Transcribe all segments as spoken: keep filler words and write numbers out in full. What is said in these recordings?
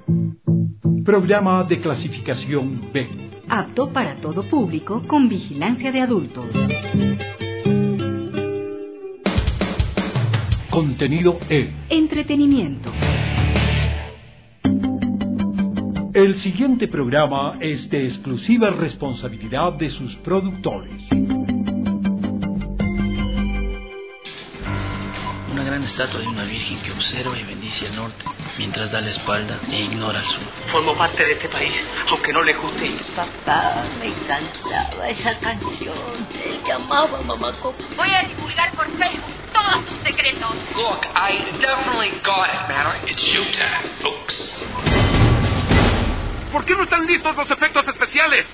Programa de clasificación B. Apto para todo público con vigilancia de adultos. Contenido E. Entretenimiento. El siguiente programa es de exclusiva responsabilidad de sus productores. Una gran estatua de una virgen que observa y bendice el norte, mientras da la espalda e ignora el sur. Formo parte de este país, aunque no le guste. Papá, me encantaba esa canción. Él que amaba a Mamá Coco. Voy a divulgar por Facebook todos tus secretos. Look, I definitely got it, man. It's showtime, folks. ¿Por qué no están listos los efectos especiales?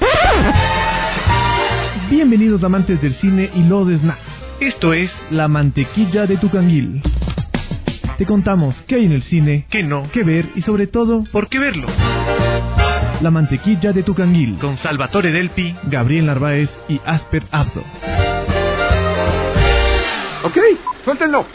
Bienvenidos amantes del cine y los snacks. Esto es La Mantequilla de tu Canguil. Te contamos qué hay en el cine, qué no, qué ver y sobre todo, por qué verlo. La Mantequilla de tu Canguil, con Salvatore Delpi, Gabriel Narváez y Asper Abdo. Ok, suéltenlo.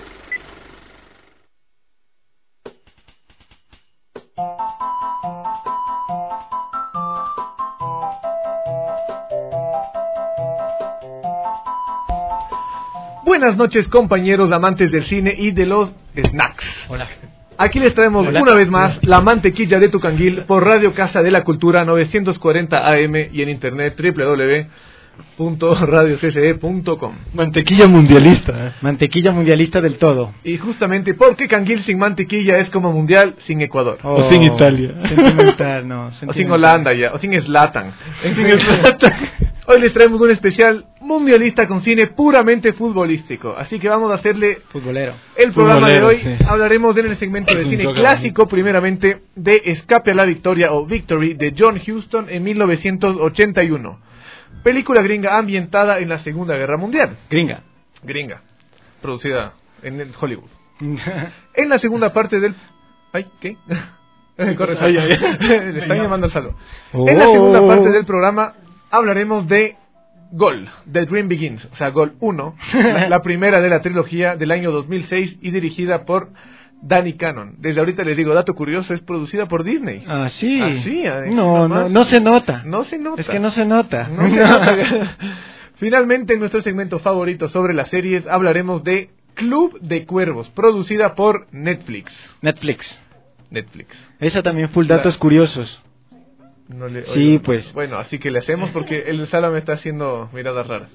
Buenas noches, compañeros amantes del cine y de los snacks. Hola. Aquí les traemos Hola. una vez más La Mantequilla de tu Canguil por Radio Casa de la Cultura novecientos cuarenta A M y en internet doble u doble u doble u punto radio c c e punto com. Mantequilla mundialista, ¿eh? Mantequilla mundialista del todo. Y justamente porque Canguil sin mantequilla es como mundial sin Ecuador. Oh, o sin Italia. Sentimental, no. Sentimental. O sin Holanda ya, o sin Zlatan. Sin Zlatan. Hoy les traemos un especial mundialista con cine puramente futbolístico. Así que vamos a hacerle futbolero. El programa Futbolero, de hoy. Sí. Hablaremos en el segmento de cine clásico, primeramente, de Escape a la Victoria o Victory de John Huston en mil novecientos ochenta y uno. Película gringa ambientada en la Segunda Guerra Mundial. Gringa. Gringa. Producida en Hollywood. En la segunda parte del... Ay, ¿qué? Corre, ay, ay, ay. Le están llamando al saldo. Oh. En la segunda parte del programa hablaremos de Gol, The Dream Begins, o sea, Gol uno, la, la primera de la trilogía del año dos mil seis y dirigida por Danny Cannon. Desde ahorita les digo, dato curioso, es producida por Disney. Ah, sí. Ah, sí, no, no, no se nota. No se nota. Es que no se nota. No se nota. Finalmente, en nuestro segmento favorito sobre las series, hablaremos de Club de Cuervos, producida por Netflix. Netflix. Netflix. Esa también full datos la... curiosos. No le, sí, oigo, pues. Bueno, así que le hacemos porque el Salva me está haciendo miradas raras.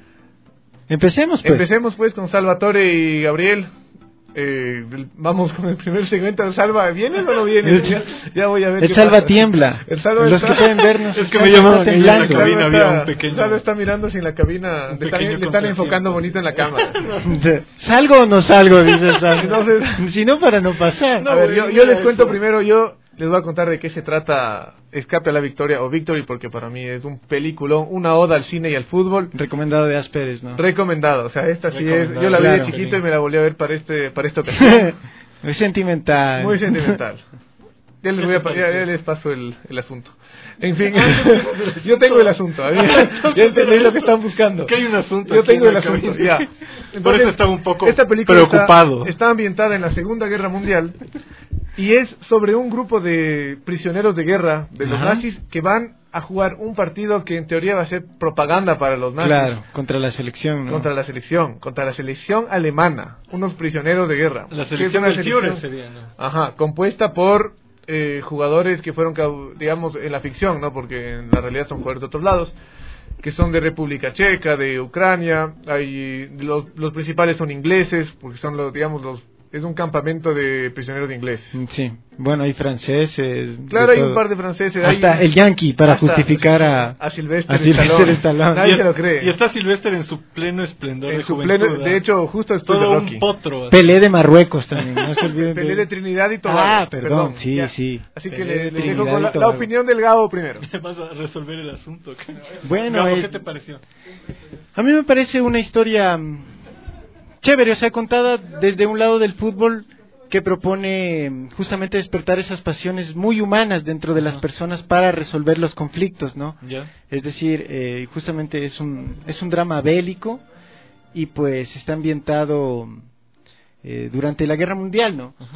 Empecemos, pues. Empecemos, pues, con Salvatore y Gabriel. Eh, vamos con el primer segmento del Salva. ¿Vienes o no vienes? Ya, ya voy a ver. El Salva pasa. Tiembla. El Salva Los está... que pueden vernos. Es que me llamaron en la cabina, había un pequeño. El Salva está mirando si en la cabina. Le están, le están enfocando bonito en la cámara. ¿Salgo o no salgo? Dice el Salva. Entonces, si no, para no pasar. No, a ver, yo, yo les cuento primero. Yo les voy a contar de qué se trata Escape a la Victoria o Victory, porque para mí es un peliculón, una oda al cine y al fútbol. Recomendado de Asperes, ¿no? Recomendado, o sea, esta sí es, yo la vi claro, de chiquito y me la volví a ver para este para esta ocasión. Muy sentimental. Muy sentimental. Ya les voy a ya, ya les paso el, el asunto. En fin, yo tengo el asunto. A mí, ya entendí lo que están buscando. Que hay un asunto. Yo tengo el asunto. Ya. Entonces, por eso estaba un poco esta película preocupado. Está, está ambientada en la Segunda Guerra Mundial y es sobre un grupo de prisioneros de guerra de los Ajá. nazis que van a jugar un partido que en teoría va a ser propaganda para los nazis. Claro, contra la selección, ¿no? Contra la selección, contra la selección alemana, unos prisioneros de guerra. La selección del Führer sería, ¿no? Ajá, compuesta por eh, jugadores que fueron, digamos, en la ficción, ¿no? Porque en la realidad son jugadores de otros lados, que son de República Checa, de Ucrania, hay los, los principales son ingleses, porque son los, digamos, los es un campamento de prisioneros ingleses. Sí, bueno, hay franceses. Claro, hay todo. Un par de franceses. Hasta hay, el Yankee para justificar a, a Sylvester, a Sylvester Stallone. Nadie y, se lo cree. Y está Sylvester en su pleno esplendor. En de su juventud, pleno, de hecho, justo después todo de Rocky. Un potro. Así. Pelé de Marruecos también, no se olviden. Pelé de Trinidad y Tobago. Ah, perdón, perdón sí, ya. sí. Así Pelé que le, le dejo con la, la opinión del Gabo primero. Vas a resolver el asunto. Bueno, Gabo, ¿qué te pareció? A mí me parece una historia chévere, o sea, contada desde un lado del fútbol, que propone justamente despertar esas pasiones muy humanas dentro de las personas para resolver los conflictos, ¿no? Yeah. Es decir, eh, justamente es un es un drama bélico y pues está ambientado eh, durante la Guerra Mundial, ¿no? Uh-huh.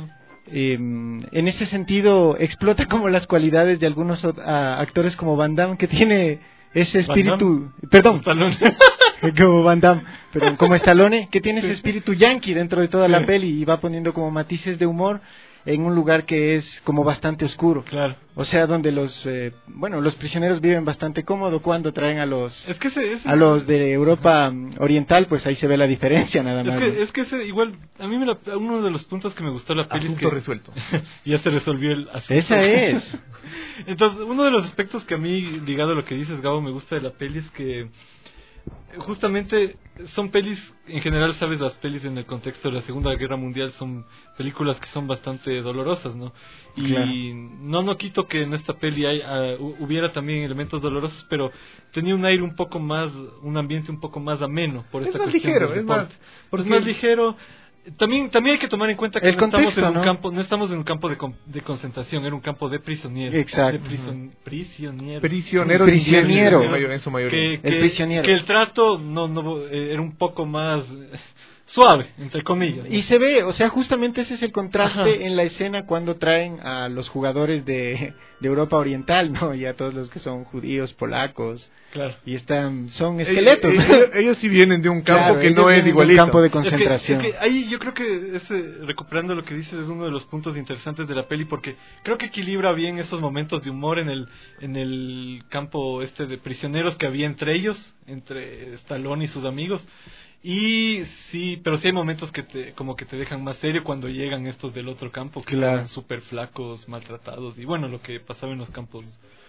eh, en ese sentido explota como las cualidades de algunos uh, actores como Van Damme, que tiene ese espíritu, perdón, como Van Damme, pero como Stallone, que tiene ese espíritu yankee dentro de toda la peli y va poniendo como matices de humor en un lugar que es como bastante oscuro. Claro. O sea, donde los eh, bueno, los prisioneros viven bastante cómodo cuando traen a los es que ese, ese, a los de Europa oriental, pues ahí se ve la diferencia nada es más. Que, ¿no? Es que ese, igual, a mí me la, uno de los puntos que me gustó de la peli asunto es que resuelto. ya se resolvió el asunto. Esa es. Entonces, uno de los aspectos que a mí, ligado a lo que dices, Gabo, me gusta de la peli es que justamente son pelis, en general, sabes, las pelis en el contexto de la Segunda Guerra Mundial son películas que son bastante dolorosas, ¿no? Y claro. no no quito que en esta peli hay, uh, hubiera también elementos dolorosos, pero tenía un aire un poco más, un ambiente un poco más ameno por es esta más cuestión ligero, del es deporte. más, porque es más ligero. También también hay que tomar en cuenta que el no contexto, estamos en un ¿no? campo, no estamos en un campo de, de concentración, era un campo de prisioneros. Exacto. De prison, prisioneros. Prisionero. Prisionero. En su mayoría. Que, que, el prisionero. que el trato no, no eh, era un poco más eh, suave, entre comillas, ¿no? Y se ve, o sea, justamente ese es el contraste Ajá. en la escena cuando traen a los jugadores de, de Europa Oriental, ¿no? Y a todos los que son judíos, polacos. Claro. Y están, son esqueletos. Ellos, ellos, ellos sí vienen de un campo Claro, que ellos no es vienen de un igualito. campo de Es que, concentración. es que ahí yo creo que ese, recuperando lo que dices, es uno de los puntos interesantes de la peli, porque creo que equilibra bien esos momentos de humor en el en el campo este de prisioneros que había entre ellos, entre Stallone y sus amigos. Y sí, pero sí hay momentos que te, como que te dejan más serio cuando llegan estos del otro campo, que Claro. eran súper flacos, maltratados, y bueno, lo que pasaba en los campos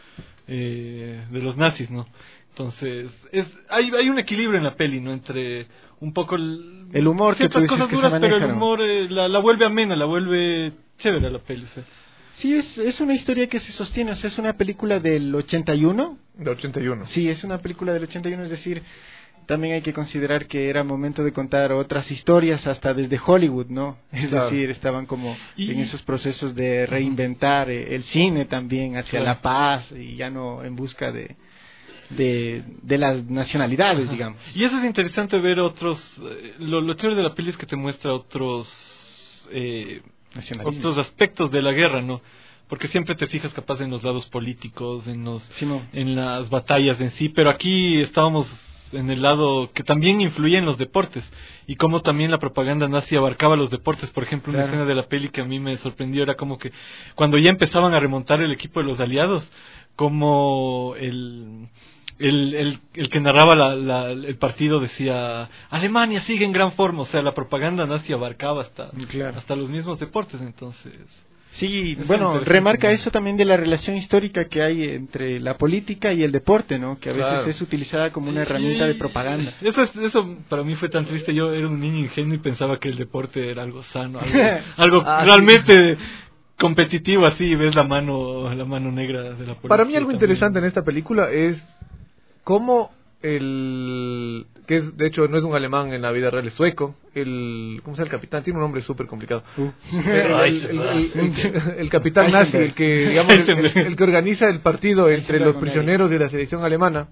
eh, de los nazis, ¿no? Entonces, es, hay, hay un equilibrio en la peli, ¿no? Entre un poco el, El humor que ciertas tú dices cosas que se duras, maneja, pero el ¿no? humor eh, la, la vuelve amena, la vuelve chévere a la peli, ¿sí? Sí, es, es una historia que se sostiene, o sea, es una película del ochenta y uno. De ochenta y uno. Sí, es una película del ochenta y uno, es decir, también hay que considerar que era momento de contar otras historias hasta desde Hollywood, ¿no? Es Claro. decir, estaban como Y- en esos procesos de reinventar eh, el cine también hacia Claro. la paz y ya no en busca de de, de las nacionalidades, Ajá. digamos. Y eso es interesante ver otros, eh, lo, lo chévere de la peli es que te muestra otros eh, Nacionalismo. otros aspectos de la guerra, ¿no? Porque siempre te fijas capaz en los lados políticos, en los Sí, no. en las batallas en sí, pero aquí estábamos en el lado que también influía en los deportes y como también la propaganda nazi abarcaba los deportes. Por ejemplo, una Claro. escena de la peli que a mí me sorprendió era como que cuando ya empezaban a remontar el equipo de los aliados, como el el, el, el que narraba la, la, el partido decía Alemania sigue en gran forma, o sea, la propaganda nazi abarcaba hasta, Claro. hasta los mismos deportes, entonces... Sí, Es bueno, interesante, remarca ¿no? eso también de la relación histórica que hay entre la política y el deporte, ¿no? Que a veces Claro. es utilizada como una herramienta de propaganda. Eso es, eso para mí fue tan triste. Yo era un niño ingenuo y pensaba que el deporte era algo sano, algo, algo Ah, realmente competitivo, así, y ves la mano la mano negra de la política. Para mí algo también. interesante en esta película es cómo el... que es, de hecho no es un alemán en la vida real, es sueco. El, ¿cómo se llama el capitán? Tiene un nombre súper complicado. Uh. Pero el, el- el- el- el capitán nazi, el que, digamos, el, el- el que organiza el partido entre los prisioneros de la selección alemana,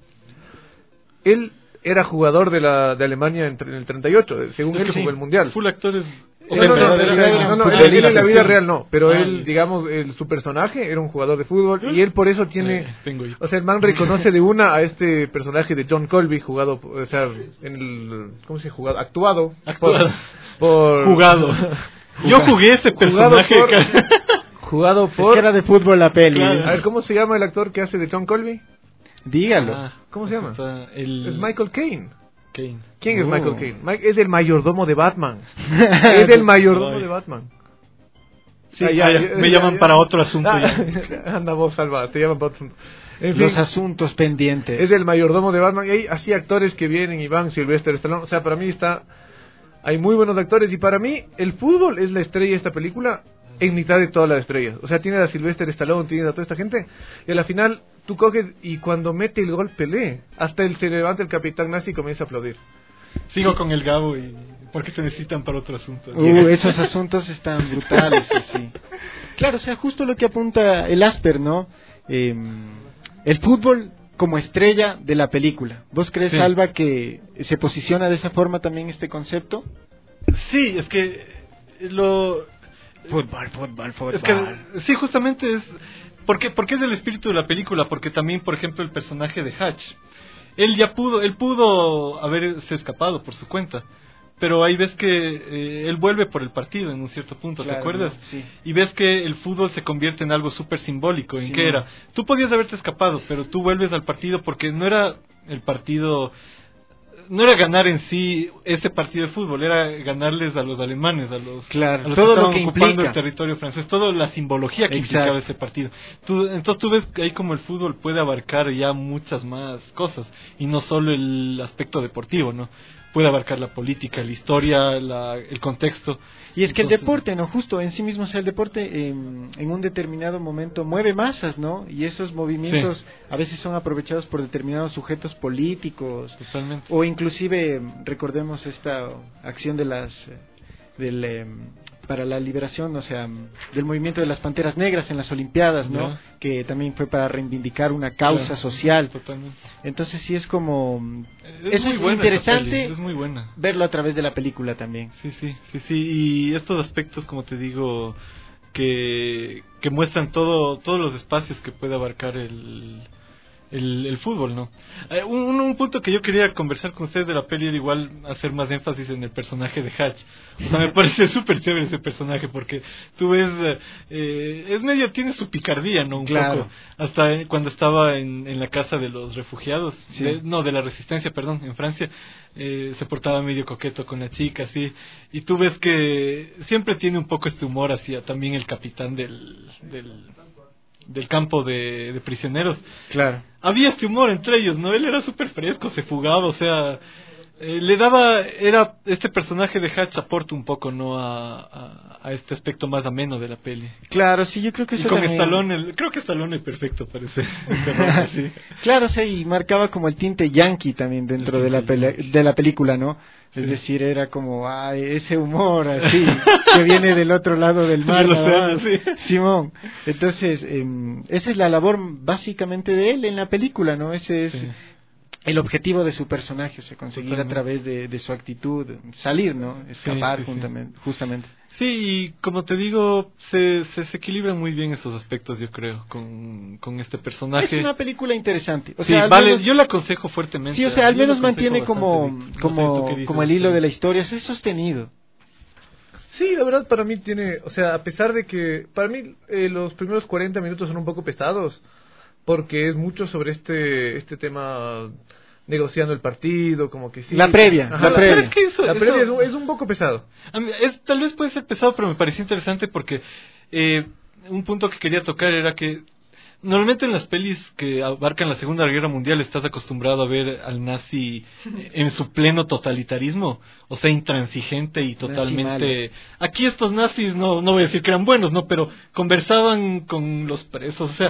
él era jugador de la de Alemania en, en el treinta y ocho, según él Sí, jugó el mundial. Full actores. No, no, no, de no, la- no, no, él, él en la vida real no, pero él, digamos, el, su personaje era un jugador de fútbol y él por eso tiene, Eh, tengo yo. o sea, el man reconoce de una a este personaje de John Colby, jugado, o sea, en el, ¿cómo se dice? Jugado, actuado, Actuado. por, por- Jugado. Yo jugué ese jugado personaje. por, jugado Es por, que era de fútbol la peli. Claro. a ver, ¿cómo se llama el actor que hace de John Colby? Dígalo. Ah, ¿Cómo se llama? está el Es Michael Caine. Caine. ¿Quién es Oh. Michael Caine? Mike- es el mayordomo de Batman. Es el mayordomo Ay. de Batman. Sí, ah, ya, me llaman para otro asunto. Ah, ya. anda vos, Salva, te llaman para otro asunto. En fin, Los asuntos pendientes. es el mayordomo de Batman. Y hay así actores que vienen y van, Sylvester Stallone. O sea, para mí está... Hay muy buenos actores. Y para mí, el fútbol es la estrella de esta película en mitad de todas las estrellas. O sea, tiene a Sylvester Stallone, tiene a toda esta gente. Y a la final, tú coges y cuando mete el gol Pelé, hasta el se levanta el capitán nazi y comienza a aplaudir. Sigo con el Gabo y porque te necesitan para otro asunto. Uh, esos asuntos están brutales, sí, sí. Claro, o sea, justo lo que apunta el Asper, ¿no? Eh, el fútbol como estrella de la película. ¿Vos crees, Sí. Alba, que se posiciona de esa forma también este concepto? Sí, es que lo Fútbol, fútbol, fútbol. Es que, sí, justamente es... ¿Por qué? Porque es el espíritu de la película, porque también, por ejemplo, el personaje de Hatch, él ya pudo, él pudo haberse escapado por su cuenta, pero ahí ves que eh, él vuelve por el partido en un cierto punto, claro, ¿te acuerdas? ¿no? Sí. Y ves que el fútbol se convierte en algo súper simbólico. ¿En sí. qué era? Tú podías haberte escapado, pero tú vuelves al partido porque no era el partido... No era ganar en sí ese partido de fútbol, era ganarles a los alemanes, a los, claro, a los todo que lo estaban que ocupando implica el territorio francés, toda la simbología que Exacto. implicaba ese partido. Tú, entonces tú ves que ahí como el fútbol puede abarcar ya muchas más cosas, y no solo el aspecto deportivo, ¿no? Puede abarcar la política, la historia, la, el contexto. Y es que Entonces, el deporte, ¿no? Justo en sí mismo, o sea, el deporte eh, en un determinado momento mueve masas, ¿no? Y esos movimientos sí. a veces son aprovechados por determinados sujetos políticos. Totalmente. O inclusive, recordemos esta acción de las... del eh, para la liberación, o sea, del movimiento de las Panteras Negras en las Olimpiadas, ¿no? Yeah. Que también fue para reivindicar una causa claro, social. Totalmente. Entonces sí es como... Es eso muy es buena interesante, es muy buena. Verlo a través de la película también. Sí, sí, sí, sí. Y estos aspectos, como te digo, que, que muestran todo todos los espacios que puede abarcar el... El, el fútbol, ¿no? Eh, un, un punto que yo quería conversar con ustedes de la peli era igual hacer más énfasis en el personaje de Hatch. O sea, me parece súper chévere ese personaje porque tú ves, eh, es medio, tiene su picardía, ¿no? Un claro. poco. Hasta cuando estaba en, en la casa de los refugiados, sí. de, no, de la resistencia, perdón, en Francia, eh, se portaba medio coqueto con la chica, así. Y tú ves que siempre tiene un poco este humor hacia también el capitán del... del del campo de, de prisioneros. Claro. Había este humor entre ellos, ¿no? Él era súper fresco, se fugaba, o sea, eh, le daba, era, este personaje de Hatch aporta un poco, ¿no? A, a, a este aspecto más ameno de la peli. Claro, sí, yo creo que y eso con también... Stallone, el, creo que Stallone es perfecto, parece. sí. Claro, sí, y marcaba como el tinte yankee también dentro de la, pele de la película, ¿no? Es sí. decir, era como, ay, ese humor así, que viene del otro lado del mar, de ¿no? sí. Simón. Entonces, eh, esa es la labor básicamente de él en la película, ¿no? Ese es sí. el objetivo de su personaje, o sea, conseguir Totalmente. a través de, de su actitud salir, ¿no? Escapar sí, sí, juntamente, sí. justamente. Sí, y como te digo, se, se, se equilibran muy bien esos aspectos, yo creo, con, con este personaje. Es una película interesante. O sí, sea, vale, menos, yo la aconsejo fuertemente. Sí, o sea, al menos mantiene como, como, no sé, como el hilo de la historia, es sostenido. Sí, la verdad para mí tiene, o sea, a pesar de que, para mí eh, los primeros cuarenta minutos son un poco pesados, porque es mucho sobre este, este tema... negociando el partido, como que sí. La previa, Ajá, la, la previa. Es que eso, la previa eso, es, un, es un poco pesado. A mí, es, tal vez puede ser pesado, pero me pareció interesante porque eh, un punto que quería tocar era que normalmente en las pelis que abarcan la Segunda Guerra Mundial estás acostumbrado a ver al nazi en su pleno totalitarismo, o sea, intransigente y totalmente... Aquí estos nazis, no, no voy a decir que eran buenos, no, pero conversaban con los presos, o sea...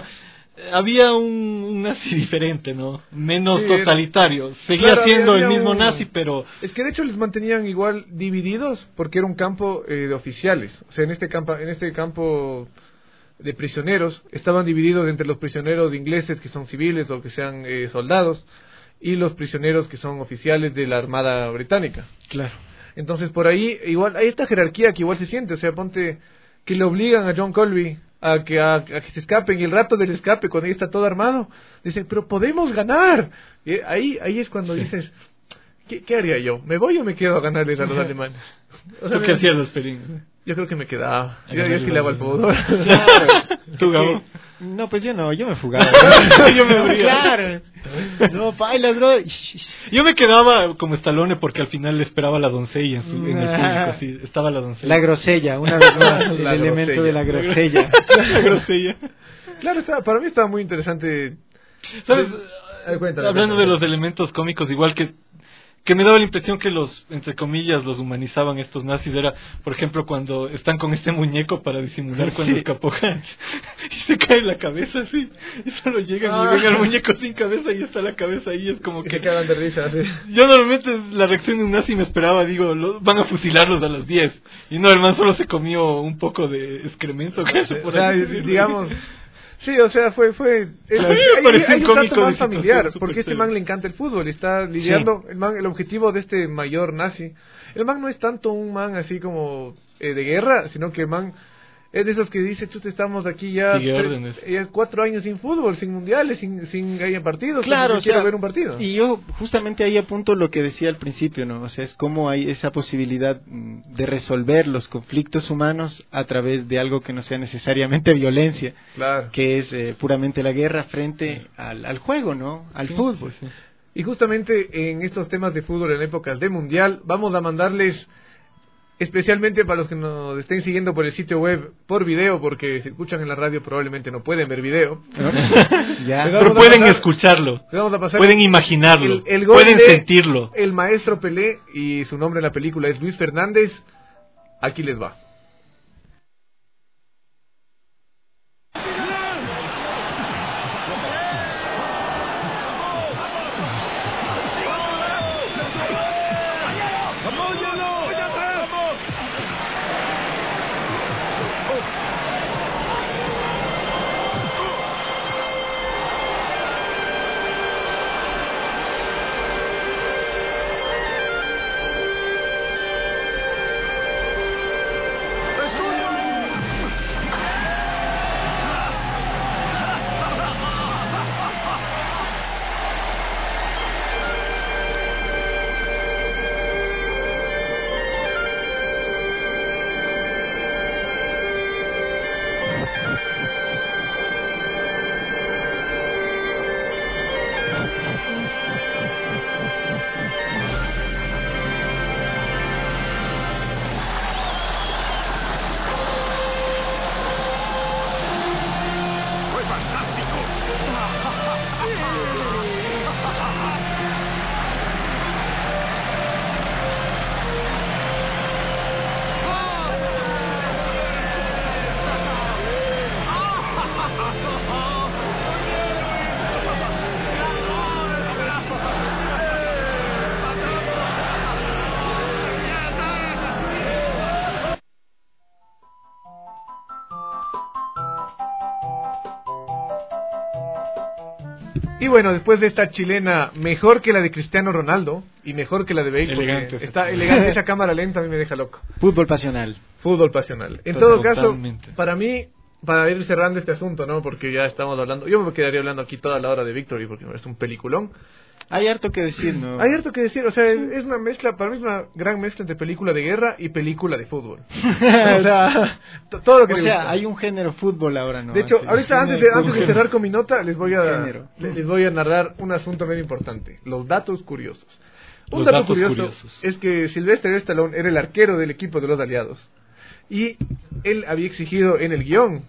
Había un, un nazi diferente, ¿no? Menos sí, totalitario. Seguía claro, siendo había, había el mismo un... nazi, pero... Es que de hecho les mantenían igual divididos porque era un campo eh, de oficiales. O sea, en este campo, en este campo de prisioneros estaban divididos entre los prisioneros ingleses que son civiles o que sean eh, soldados y los prisioneros que son oficiales de la Armada Británica. Claro. Entonces por ahí igual hay esta jerarquía que igual se siente. O sea, ponte que le obligan a John Colby A que, a, a que se escapen, y el rato del escape, cuando ya está todo armado, dicen, pero podemos ganar. Y ahí ahí es cuando sí. dices, ¿qué, ¿qué haría yo? ¿Me voy o me quedo a ganarles a los alemanes? O sea, ¿tú qué hacías los pelín? Yo creo que me quedaba. Yo, yo es que le hago al fútbol. Claro. ¿Tú, Gabo? No, pues yo no, yo me fugaba. yo me abría. Claro. No, bailas, bro. Yo me quedaba como Stallone porque al final le esperaba la doncella en, su, en el público. Sí, estaba la doncella. La grosella, una vez más, el la elemento grosella. de la grosella. La grosella. Claro, estaba, para mí estaba muy interesante. ¿Sabes? Eh, cuéntame, Hablando cuéntame. de los elementos cómicos, igual que que me daba la impresión que los, entre comillas, los humanizaban estos nazis, era, por ejemplo, cuando están con este muñeco para disimular cuando sí. escapó Hatch, y se cae la cabeza así, y solo llegan ah. y ven al muñeco sin cabeza y está la cabeza ahí, es como y que... se cagan de risa, sí. Yo normalmente la reacción de un nazi me esperaba, digo, lo, van a fusilarlos a las diez, y no, el man solo se comió un poco de excremento, que eso por ahí, digamos... Sí, o sea, fue... fue claro, hay, hay, hay un un cómico trato más familiar, porque este chévere. man le encanta el fútbol, está lidiando, sí. el man, el objetivo de este mayor nazi, el man no es tanto un man así como eh, de guerra, sino que el man Es de esos que dice, chuta, estamos aquí ya, tre- ya cuatro años sin fútbol, sin mundiales, sin, sin haya partidos. Claro, o sea, quiero ver un partido. Y yo justamente ahí apunto lo que decía al principio, ¿no? O sea, es cómo hay esa posibilidad de resolver los conflictos humanos a través de algo que no sea necesariamente violencia, claro. que es eh, puramente la guerra frente al, al juego, ¿no? Al sí, fútbol. Sí, sí. Y justamente en estos temas de fútbol en épocas de mundial, vamos a mandarles... especialmente para los que nos estén siguiendo por el sitio web por video, porque si escuchan en la radio probablemente no pueden ver video. ya. Pero pueden pasar, escucharlo, pueden el, imaginarlo, el, el pueden de, sentirlo. El maestro Pelé, y su nombre en la película es Luis Fernández. Aquí les va. Y bueno, después de esta chilena, mejor que la de Cristiano Ronaldo y mejor que la de Bale, elegante, está elegante, esa cámara lenta a mí me deja loco. Fútbol pasional. Fútbol pasional. En todo caso, para mí, para ir cerrando este asunto, ¿no? Porque ya estamos hablando, yo me quedaría hablando aquí toda la hora de Victory porque es un peliculón. Hay harto que decir, ¿no? Hay harto que decir, o sea, sí. es una mezcla, para mí es una gran mezcla entre película de guerra y película de fútbol. O sea, todo lo que o sea, gusta. Hay un género fútbol ahora, ¿no? De hecho, sí, ahorita antes de, antes de cerrar con mi nota, les voy a les voy a narrar un asunto medio importante, los datos curiosos. Un los dato datos curioso curiosos. es que Sylvester Stallone era el arquero del equipo de los aliados y él había exigido en el guión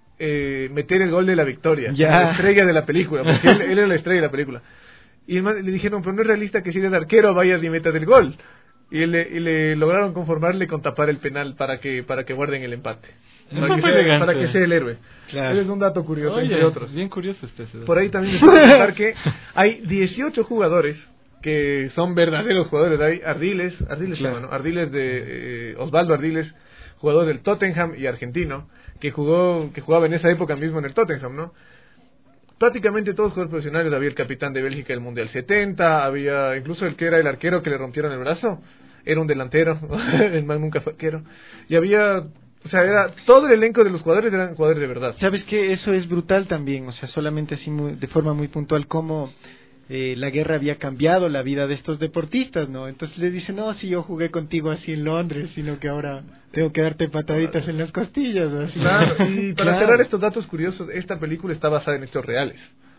eh, meter el gol de la victoria, ya. la estrella de la película, porque él, él era la estrella de la película. Y le dijeron, pero no es realista que si eres arquero vayas y metas el gol. Y le, y le lograron conformarle con tapar el penal para que para que guarden el empate. Para, que sea, para que sea el héroe. Claro. Ese es un dato curioso, Oye, entre otros. Bien curioso este. Por ahí también me puedo contar que hay dieciocho jugadores que son verdaderos jugadores. Hay Ardiles, Ardiles, claro. llama, ¿no? Ardiles de eh, Osvaldo Ardiles, jugador del Tottenham y argentino, que jugó que jugaba en esa época mismo en el Tottenham, ¿no? Prácticamente todos los jugadores profesionales, había el capitán de Bélgica del Mundial setenta, había incluso el que era el arquero que le rompieron el brazo, era un delantero, el man nunca fue arquero, y había, o sea, era todo el elenco de los jugadores eran jugadores de verdad. ¿Sabes qué? Eso es brutal también, o sea, solamente así muy, de forma muy puntual cómo eh, la guerra había cambiado la vida de estos deportistas, ¿no? Entonces le dicen, no, si yo jugué contigo así en Londres, sino que ahora tengo que darte pataditas en las costillas o así. Claro, y para claro. cerrar estos datos curiosos, esta película está basada en hechos reales.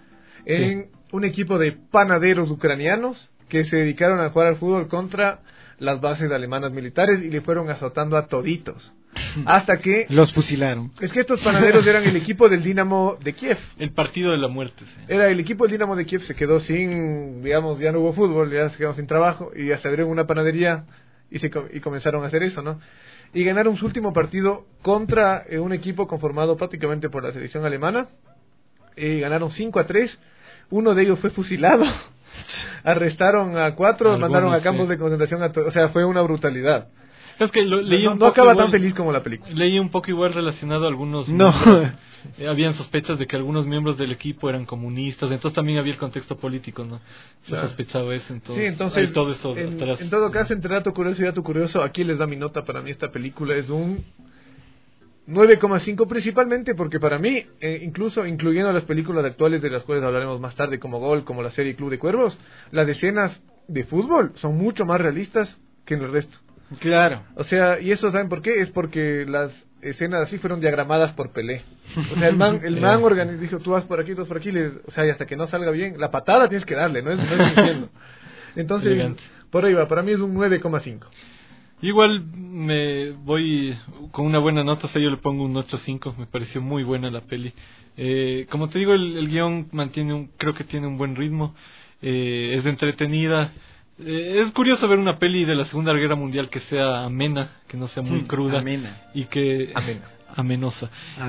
En sí. un equipo de panaderos ucranianos que se dedicaron a jugar al fútbol contra las bases alemanas militares y le fueron azotando a toditos. Hasta que... los fusilaron. Es que estos panaderos eran el equipo del Dinamo de Kiev. El partido de la muerte, sí. Era el equipo del Dinamo de Kiev, se quedó sin, digamos, ya no hubo fútbol, ya se quedó sin trabajo y ya se abrieron una panadería y, se, y comenzaron a hacer eso, ¿no? Y ganaron su último partido contra eh, un equipo conformado prácticamente por la selección alemana. Y ganaron cinco a tres. Uno de ellos fue fusilado. Arrestaron a cuatro, Algunos, mandaron a campos sí. de concentración. A o sea, fue una brutalidad. Es que lo, leí no, un no poco acaba igual, tan feliz como la película. Leí un poco igual relacionado a algunos no. miembros, eh, habían sospechas de que algunos miembros del equipo eran comunistas, entonces también había el contexto político, ¿no? Se claro. sospechaba eso, entonces, sí, entonces todo eso en, atrás. En todo caso, entre dato curioso y dato curioso, aquí les da mi nota. Para mí esta película es un nueve coma cinco principalmente porque para mí, eh, incluso incluyendo las películas actuales de las cuales hablaremos más tarde, como Gol, como la serie Club de Cuervos, las escenas de fútbol son mucho más realistas que en el resto. Claro. O sea, y eso, ¿saben por qué? Es porque las escenas así fueron diagramadas por Pelé. O sea, el man, el man organizó, dijo, tú vas por aquí, tú vas por aquí, le, o sea, y hasta que no salga bien, la patada tienes que darle, no es, no es diciendo. Entonces, elegante. Por ahí va, para mí es un nueve coma cinco. Igual me voy con una buena nota, o sea, yo le pongo un ocho coma cinco, me pareció muy buena la peli. Eh, como te digo, el, el guión mantiene un, creo que tiene un buen ritmo, eh, es entretenida. Eh, es curioso ver una peli de la Segunda Guerra Mundial que sea amena, que no sea muy hmm, cruda. Amena. Y que... Amena. Amenosa. Amena.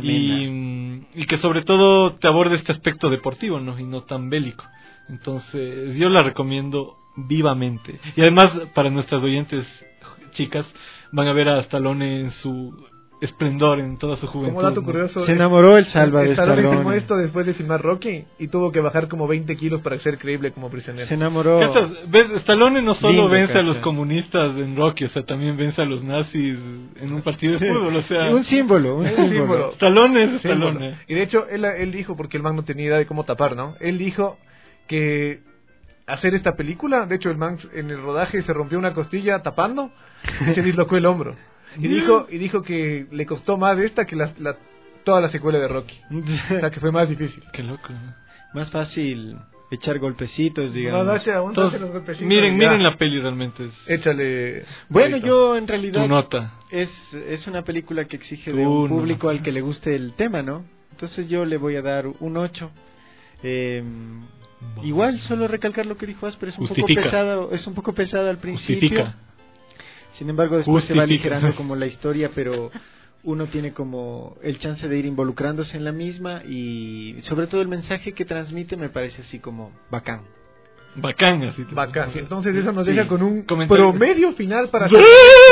Y, y que sobre todo te aborde este aspecto deportivo, ¿no? Y no tan bélico. Entonces, yo la recomiendo vivamente. Y además, para nuestras oyentes chicas, van a ver a Stallone en su esplendor, en toda su juventud. Como dato ¿no? curioso, se enamoró el Salva de Stallone. Stallone Filmó esto después de filmar Rocky y tuvo que bajar como veinte kilos para ser creíble como prisionero. Se enamoró. ¿Ves? Stallone no solo Lindo, vence cacha. a los comunistas en Rocky, o sea, también vence a los nazis en un partido de fútbol, o sea... Un símbolo, un un símbolo. símbolo. Stallone es Símbolo. Stallone. Y de hecho, él, él dijo, porque el man no tenía idea de cómo tapar, ¿no? Él dijo que hacer esta película, de hecho el man en el rodaje se rompió una costilla tapando y se dislocó el hombro. Y dijo y dijo que le costó más esta que la, la, toda la secuela de Rocky. O sea, que fue más difícil. Qué loco, ¿no? Más fácil echar golpecitos, digamos. No, no, se aguanta Entonces, los golpecitos. miren, Ya. miren la peli realmente. Es Échale. Bueno, ahorita. yo en realidad... tu nota. Es, es una película que exige Tú de un no. público al que le guste el tema, ¿no? Entonces yo le voy a dar un ocho. Eh, igual, solo recalcar lo que dijo Asper, es un Justifica. poco pesado, es un poco pesado al principio. Justifica. Sin embargo, después se va Justifica. aligerando como la historia, pero uno tiene como el chance de ir involucrándose en la misma y sobre todo el mensaje que transmite me parece así como bacán. Bacán, así. te- Bacán. Entonces eso nos Sí. deja con un Comentario. promedio final para hacer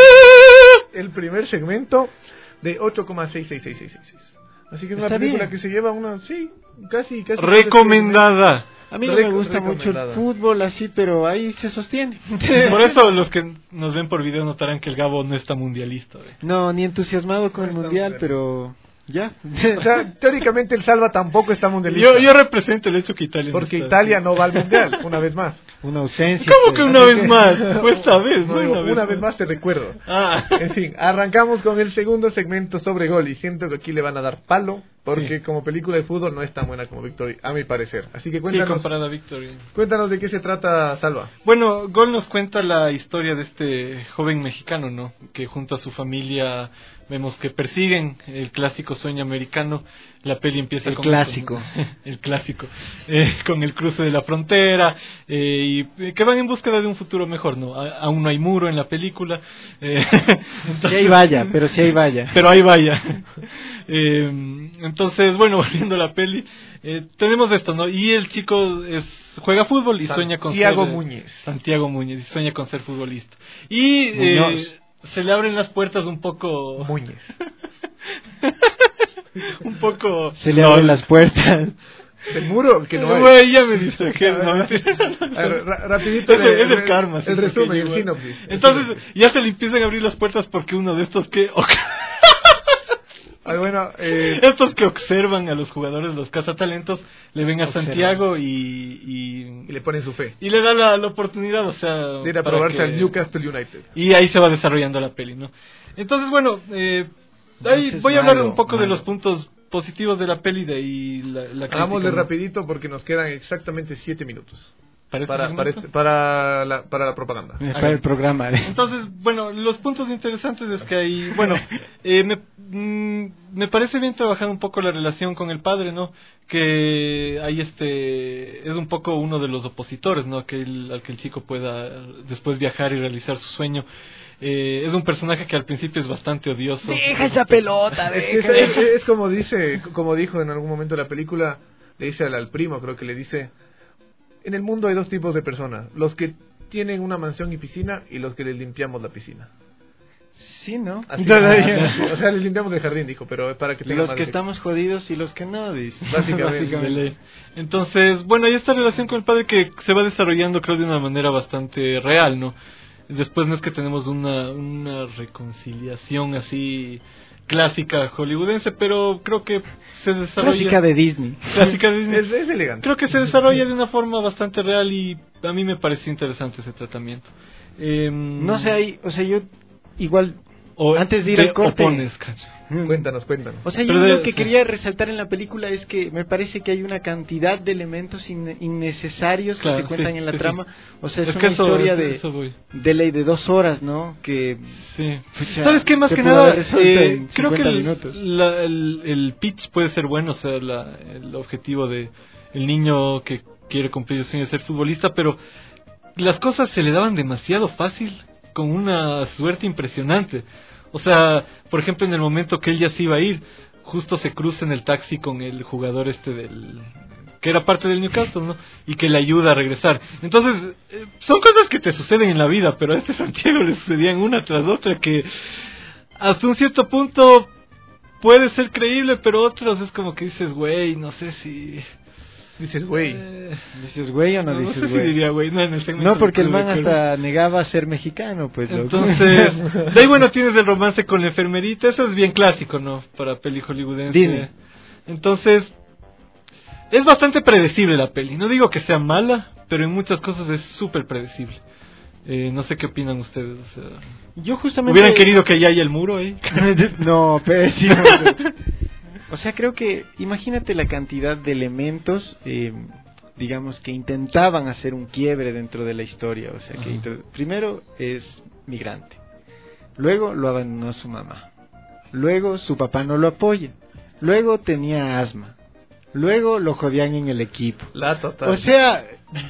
el primer segmento de ocho coma seis seis seis seis seis. Así que es una Está película bien. que se lleva una, sí, casi, casi. Recomendada. A mí no Rec- me gusta mucho el recomendada. fútbol así, pero ahí se sostiene. Por eso los que nos ven por video notarán que el Gabo no está mundialista. ¿ve? No, ni entusiasmado con No el está mundial, bien. pero ya. O sea, teóricamente el Salva tampoco está mundialista. Yo, yo represento el hecho que Italia no porque está. Italia no va al mundial, una vez más. Una ausencia. ¿Cómo que pues. una Así vez que- más? Fue esta vez, No, ¿no? digo, Una vez una más. vez más te recuerdo. Ah. En fin, arrancamos con el segundo segmento sobre Gol y siento que aquí le van a dar palo porque Sí. como película de fútbol no es tan buena como Victory, a mi parecer. Así que Sí, cuéntanos, comparada a Victory. cuéntanos de qué se trata, Salva. Bueno, Gol nos cuenta la historia de este joven mexicano, ¿no? Que junto a su familia vemos que persiguen el clásico sueño americano. La peli empieza El con clásico. el clásico, eh, con el cruce de la frontera eh, y eh, que van en búsqueda de un futuro mejor, ¿no? A- aún no hay muro en la película. Eh, Si hay vaya, pero si hay vaya. pero ahí vaya. Eh, entonces, bueno, volviendo a la peli, eh, tenemos esto, ¿no? Y el chico es juega fútbol y sueña con Santiago ser, eh, Muñiz. Santiago Muñiz, y sueña con ser futbolista. Y eh, Muñoz. se le abren las puertas un poco... Muñiz. un poco... Se le No, abren las puertas. El muro que no hay. Güey, ya me distraje. No, mentira. A ver, ra- rapidito Es, el, es el karma. sí, el resumen, porque el yo- sinopsis. Entonces, ya se le empiezan a abrir las puertas porque uno de estos que... Ah, bueno, eh, Estos que observan a los jugadores, los cazatalentos, le ven a Observan. Santiago y, y, y le ponen su fe y le da la, la oportunidad, o sea... de ir a para probarse que- al Newcastle United. Y ahí se va desarrollando la peli, ¿no? Entonces, bueno, eh, ahí Entonces, voy a hablar malo, un poco de malo. los puntos positivos de la peli, de ahí la, la crítica, Hagámosle ¿no? rapidito porque nos quedan exactamente siete minutos ¿Para este para, para, segmento? este- para, la, para la propaganda. Para el programa. Entonces, bueno, los puntos interesantes es que hay, bueno, eh, me, mm, me parece bien trabajar un poco la relación con el padre, ¿no? Que ahí este es un poco uno de los opositores, ¿no? Que el- al que el chico pueda después viajar y realizar su sueño. Eh, es un personaje que al principio es bastante odioso. Deja esa pelota, Es, que deja. es, es como dice, como dijo en algún momento de la película, le dice al, al primo, creo que le dice, en el mundo hay dos tipos de personas, los que tienen una mansión y piscina y los que les limpiamos la piscina. Sí, ¿no? Así, Todavía. así, o sea, les limpiamos el jardín, dijo, pero es para que tengan Los más que de- estamos jodidos y los que no, dice. Básicamente. De ley. Entonces, bueno, hay esta relación con el padre que se va desarrollando, creo, de una manera bastante real, ¿no? Después no es que tenemos una, una reconciliación así clásica hollywoodense, pero creo que se desarrolla... Clásica de Disney. Clásica de Disney. Es, es elegante. Creo que se desarrolla de una forma bastante real y a mí me pareció interesante ese tratamiento. Eh, no sé, hay, o sea, yo igual... O antes de ir al corte... Opones, cuéntanos, cuéntanos. O sea, yo Pero lo de, que sí. quería resaltar en la película es que me parece que hay una cantidad de elementos in, innecesarios claro, que se cuentan sí, en la sí, trama. sí. O sea, es, es una eso, historia eso, de, eso voy. de ley de dos horas, ¿no? Que... Sí. Pucha, ¿sabes qué? Más se que pudo nada, haber resuelto eh, en creo que el, minutos. la, el, el pitch puede ser bueno, o sea, la, el objetivo de el niño que quiere cumplir el sueño de ser futbolista, pero las cosas se le daban demasiado fácil, con una suerte impresionante. O sea, por ejemplo, en el momento que él ya se iba a ir, justo se cruza en el taxi con el jugador este del... que era parte del Newcastle, ¿no? Y que le ayuda a regresar. Entonces, eh, son cosas que te suceden en la vida, pero a este Santiago le sucedían una tras otra que hasta un cierto punto puede ser creíble, pero otros es como que dices, güey, no sé si... Dices, güey. Eh, ¿Dices güey o no, no, dices no sé güey? si diría güey, no, en el segmento No, porque el no man recuerdo. hasta negaba ser mexicano, pues. loco. Entonces, de ahí bueno tienes el romance con la enfermerita, eso es bien clásico, ¿no? Para peli hollywoodense. Disney. Entonces, es bastante predecible la peli. No digo que sea mala, pero en muchas cosas es súper predecible. Eh, no sé qué opinan ustedes. O sea, Yo justamente... ¿hubieran querido que ya haya el muro ahí? No, pésimo. O sea, creo que, imagínate la cantidad de elementos, eh, digamos, que intentaban hacer un quiebre dentro de la historia. O sea, que inter- primero es migrante, luego lo abandonó su mamá, luego su papá no lo apoya, luego tenía asma, luego lo jodían en el equipo. La total. O sea,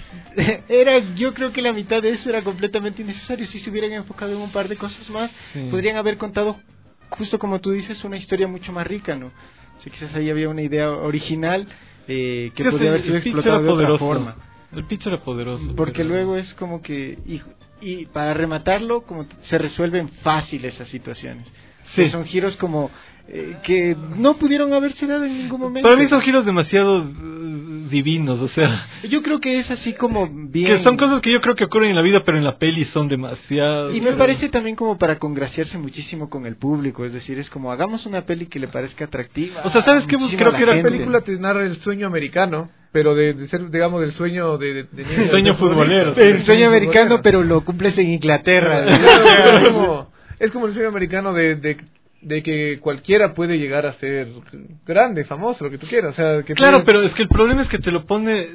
era, yo creo que la mitad de eso era completamente innecesario. Si se hubieran enfocado en un par de cosas más, Sí. podrían haber contado, justo como tú dices, una historia mucho más rica, ¿no? O sea, quizás ahí había una idea original eh, que Sí, podría el- haber sido el pitch explotada era de otra poderoso. forma. El pitch era poderoso. Porque pero- luego es como que... Y, y para rematarlo, como t- se resuelven fácil esas situaciones. Sí. Que son giros como... eh, que no pudieron haberse dado en ningún momento. Para mí son giros demasiado uh, divinos, o sea... Yo creo que es así como bien... Que son cosas que yo creo que ocurren en la vida, pero en la peli son demasiado... Y me parece también como para congraciarse muchísimo con el público. Es decir, es como hagamos una peli que le parezca atractiva. O sea, ¿sabes qué? muchísimo Creo a la que era La gente. película te narra el sueño americano, pero de, de ser, digamos, del sueño de... de, de El sueño de- futbolero. El sueño americano, futbolero. pero lo cumples en Inglaterra. Claro, es, como, es como el sueño americano de, de, de que cualquiera puede llegar a ser grande, famoso, lo que tú quieras. O sea, que Claro, puedes- pero es que el problema es que te lo pone...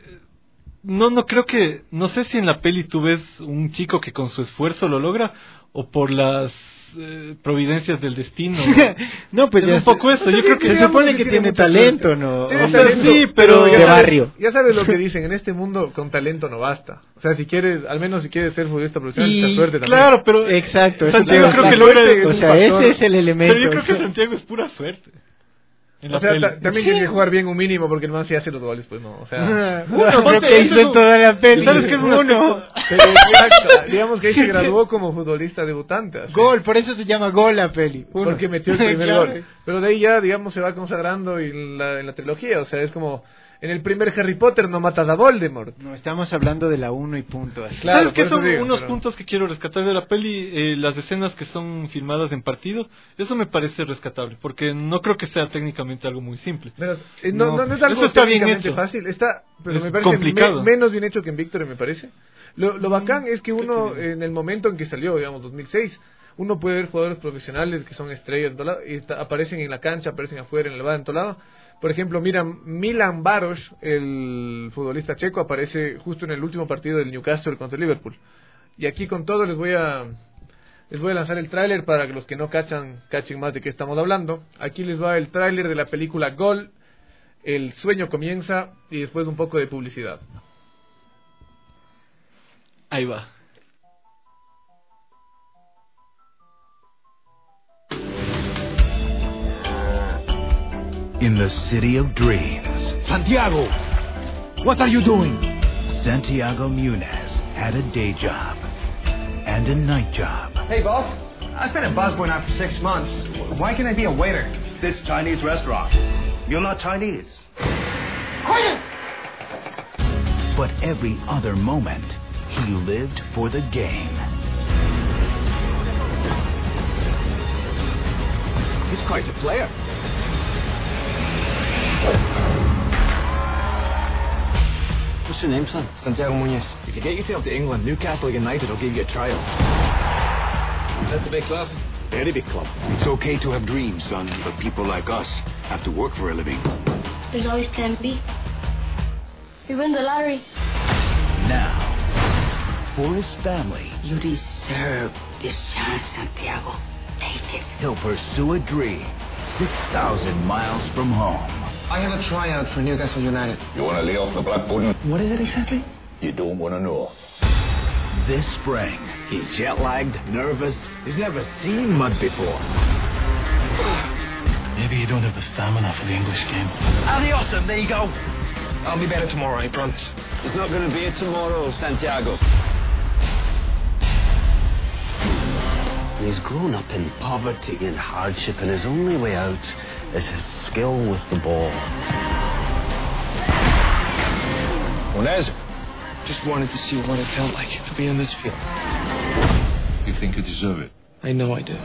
No, no creo que... No sé si en la peli tú ves un chico que con su esfuerzo lo logra o por las eh, providencias del destino. No, pues es ya un se- poco eso. Yo creo que... se digamos supone que tiene mucha talento, suerte. ¿no? Tiene O sea, talento, sí, pero ya de sabes- barrio. Ya sabes lo que dicen, en este mundo con talento no basta. O sea, si quieres, al menos si quieres ser futbolista profesional, Y- necesitas suerte también. Claro, pero... Exacto, eso Santiago te- creo la que suerte logra... es O un sea, factor. ese es el elemento. Pero yo creo que o sea. Santiago es pura suerte. En la O sea, peli. ta- también Sí. tiene que jugar bien un mínimo porque el man si hace los goles, pues no. O sea, Uno, creo ponte, que eso hizo es en un- toda la peli. ¿Sabes qué es una Uno. pero exacto, digamos que ahí se graduó como futbolista debutante. así. Gol, por eso se llama Gol la peli. Uno. Porque metió el primer Claro. gol. Pero de ahí ya, digamos, se va consagrando en la, en la trilogía. O sea, es como en el primer Harry Potter no matas a Voldemort. No, estamos hablando de la uno y punto. Así. Claro, ¿Sabes qué por eso son digo, unos pero- puntos que quiero rescatar de la peli? Eh, las escenas que son filmadas en partido. Eso me parece rescatable, porque no creo que sea técnicamente algo muy simple. Pero, eh, no, No, no, no es algo eso está bien técnicamente hecho. fácil, está, pero Es me parece complicado. me- menos bien hecho que en Victor, me parece. Lo, lo bacán es que uno, en el momento en que salió, digamos, dos mil seis, uno puede ver jugadores profesionales que son estrellas en todo lado, y está- aparecen en la cancha, aparecen afuera, en el bar, en todo lado. Por ejemplo, mira, Milan Baros, el futbolista checo, aparece justo en el último partido del Newcastle contra el Liverpool. Y aquí con todo les voy a les voy a lanzar el tráiler para que los que no cachan, cachen más de qué estamos hablando. Aquí les va el tráiler de la película Gol. El sueño comienza y después un poco de publicidad. Ahí va. In the city of dreams, Santiago, what are you doing? Santiago Munez had a day job and a night job. Hey, boss. I've been at Bosborn now for six months. Why can't I be a waiter? This Chinese restaurant. You're not Chinese. Quit it! But every other moment, he lived for the game. He's quite a player. What's your name, son? Santiago Muñez. If you get yourself to England, Newcastle United will give you a trial. That's a big club. Very big club. It's okay to have dreams, son, but people like us have to work for a living. There's always plan B. We win the lottery. Now, for his family, You deserve this chance, Santiago. Take it. he'll pursue a dream six thousand miles from home. I have a tryout for Newcastle United. You want to lay off the black pudding? What is it exactly? You don't want to know. This spring, he's jet-lagged, nervous. He's never seen mud before. Maybe you don't have the stamina for the English game. Adios, and there you go. I'll be better tomorrow, I promise. It's not going to be a tomorrow, Santiago. He's grown up in poverty and hardship, and his only way out is his skill with the ball. Munez, Just wanted to see what it felt like to be on this field. you think you deserve it? I know I do.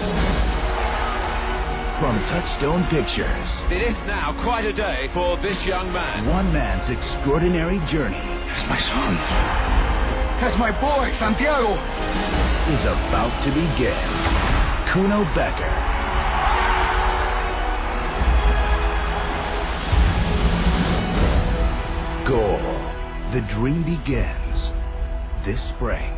From Touchstone Pictures, It is now quite a day for this young man. one man's extraordinary journey That's my son. That's my boy, Santiago. is about to begin. Kuno Becker. Goal. The dream begins this spring.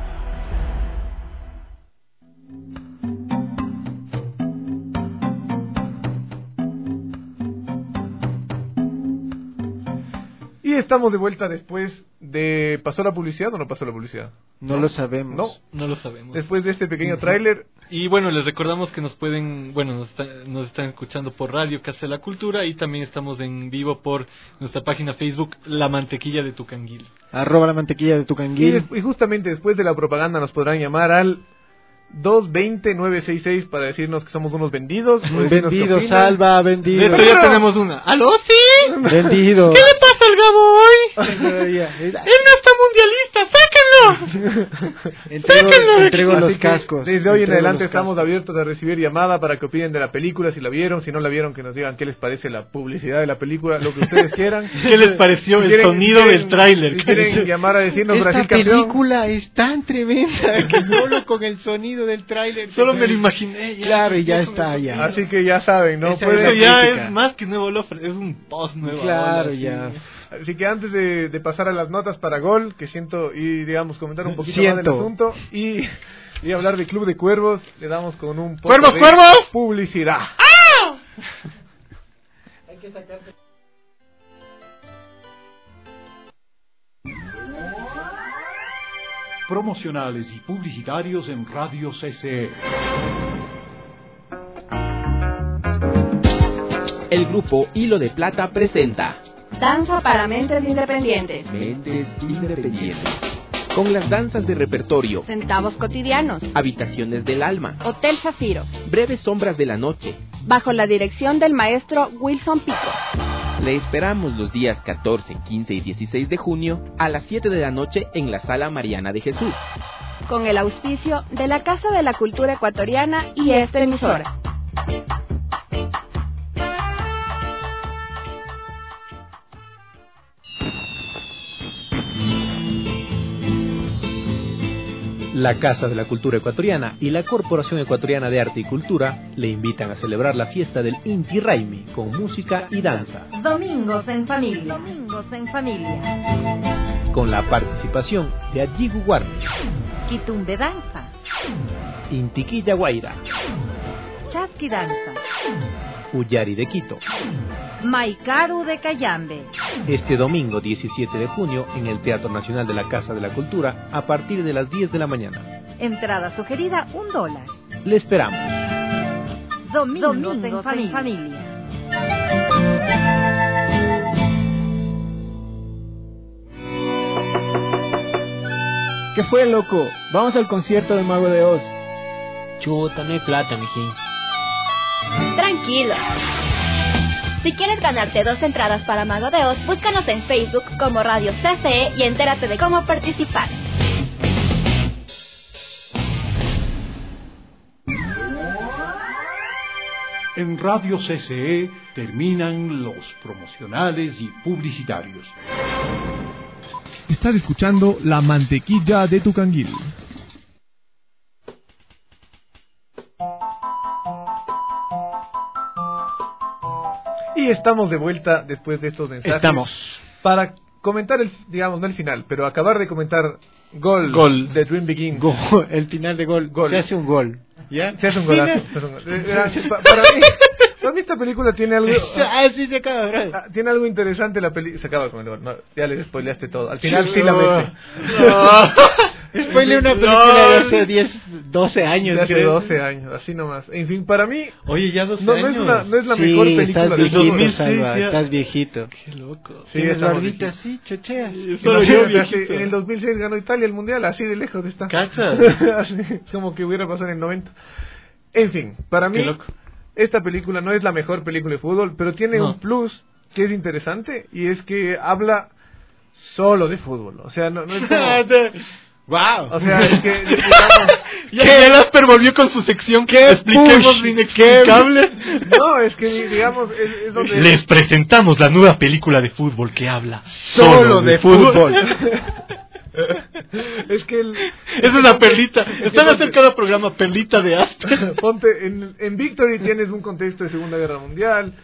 Y estamos de vuelta después de... ¿Pasó la publicidad o no pasó la publicidad? No lo sabemos. No. No lo sabemos. Después de este pequeño tráiler. Y bueno, les recordamos que nos pueden, bueno, nos, está- nos están escuchando por Radio Casa de la Cultura y también estamos en vivo por nuestra página Facebook La Mantequilla de Tucanguil. Arroba la mantequilla de Y, Tucanguil. y justamente después de la propaganda nos podrán llamar al dos dos cero nueve seis seis para decirnos que somos unos vendidos. o decirnos qué Vendido, opinan. salva, vendido. De hecho ya tenemos una. ¿Aló, sí? Vendido. ¿Qué le pasa al Gabo hoy? Él no está mundialista, sáquenlo. Entrego, Sáquenlo de entrego aquí. los Así que cascos. Desde hoy en Entrego adelante los estamos cascos. abiertos a recibir llamada para que opinen de la película, si la vieron, si no la vieron, que nos digan qué les parece la publicidad de la película, lo que ustedes quieran. ¿Qué les pareció Si el quieren- sonido quieren- del tráiler? Si quieren llamar a decirnos Esta Brasil campeón. película es tan tremenda que solo con el sonido del tráiler. Solo me lo imaginé. Ya, Claro, y ya con está, el ya. sonido. Así que ya saben, ¿no? Esa Pueden- Esto ya crítica. es más que nuevo Lofre, es un post nuevo. Claro, ahora, ya. sí. Así que antes de, de pasar a las notas para Gol, que siento, y digamos, comentar un poquito Siento. más del asunto, y, y hablar de Club de Cuervos, le damos con un poco ¡Cuervos, de cuervos! publicidad. Hay que sacarse. Promocionales y publicitarios en Radio C C E. El grupo Hilo de Plata presenta Danza para mentes independientes. Mentes Independientes. Con las danzas de repertorio, Centavos cotidianos. Habitaciones del Alma, Hotel Zafiro. Breves Sombras de la Noche. Bajo la dirección del maestro Wilson Pico. Le esperamos los días catorce, quince y dieciséis de junio a las siete de la noche en la Sala Mariana de Jesús. Con el auspicio de la Casa de la Cultura Ecuatoriana y esta emisora. La Casa de la Cultura Ecuatoriana y la Corporación Ecuatoriana de Arte y Cultura le invitan a celebrar la fiesta del Inti Raymi con música y danza, Domingos en familia. Domingos en familia. con la participación de Ajigu Guarne, Quitumbe Danza. Intiquilla Guaira, Chasqui Danza. Uyari de Quito. Maicaru de Cayambe. Este domingo diecisiete de junio en el Teatro Nacional de la Casa de la Cultura a partir de las diez de la mañana. Entrada sugerida un dólar. Le esperamos. Domingos, Domingos en, en familia. ¿Qué fue, loco? Vamos al concierto de Mago de Oz. Chuta, no hay plata, mijín. Tranquilo. Si quieres ganarte dos entradas para Mago de Oz, búscanos en Facebook como Radio C C E y entérate de cómo participar. En Radio C C E terminan los promocionales y publicitarios. Estás escuchando La Mantequilla de tu Canguil. Y estamos de vuelta después de estos mensajes. Estamos. Para comentar, el, digamos, no el final, pero acabar de comentar Gol, Gol. de Dream Begins. Gol, el final de Gol. Gol. Se hace un gol. ¿Ya? Se hace un golazo. Se hace un gol. Para mí, para mí esta película tiene algo... Ah, sí se acaba, bro. Tiene algo interesante la película. Se acaba con el gol. No, ya les spoileaste todo. Al final sí, sí la mete. No. Spoileé una película no. de hace diez, doce años. De hace creo. doce años, así nomás. En fin, para mí... Oye, ya doce no, años. No es, una, no es la sí, mejor película estás de viejito, fútbol. Salva, estás viejito. Qué loco. Sí, tienes barbita así, chocheas. Solo yo, viejito. En el dos mil seis ganó Italia el Mundial, así de lejos está. Cacha. Como que hubiera pasado en el noventa. En fin, para mí, esta película no es la mejor película de fútbol, pero tiene no. un plus que es interesante, y es que habla solo de fútbol. O sea, no, no es como... ¡Wow! O sea, es que... Digamos, ya, ya el Asper volvió con su sección. ¿Qué expliquemos lo inexplicable? No, es que, digamos, es, es donde... Les presentamos la nueva película de fútbol que habla solo, solo de, de fútbol. fútbol. Es que el, esa es la perlita. Están a hacer cada programa perlita de Asper. Ponte, en, en Victory tienes un contexto de Segunda Guerra Mundial.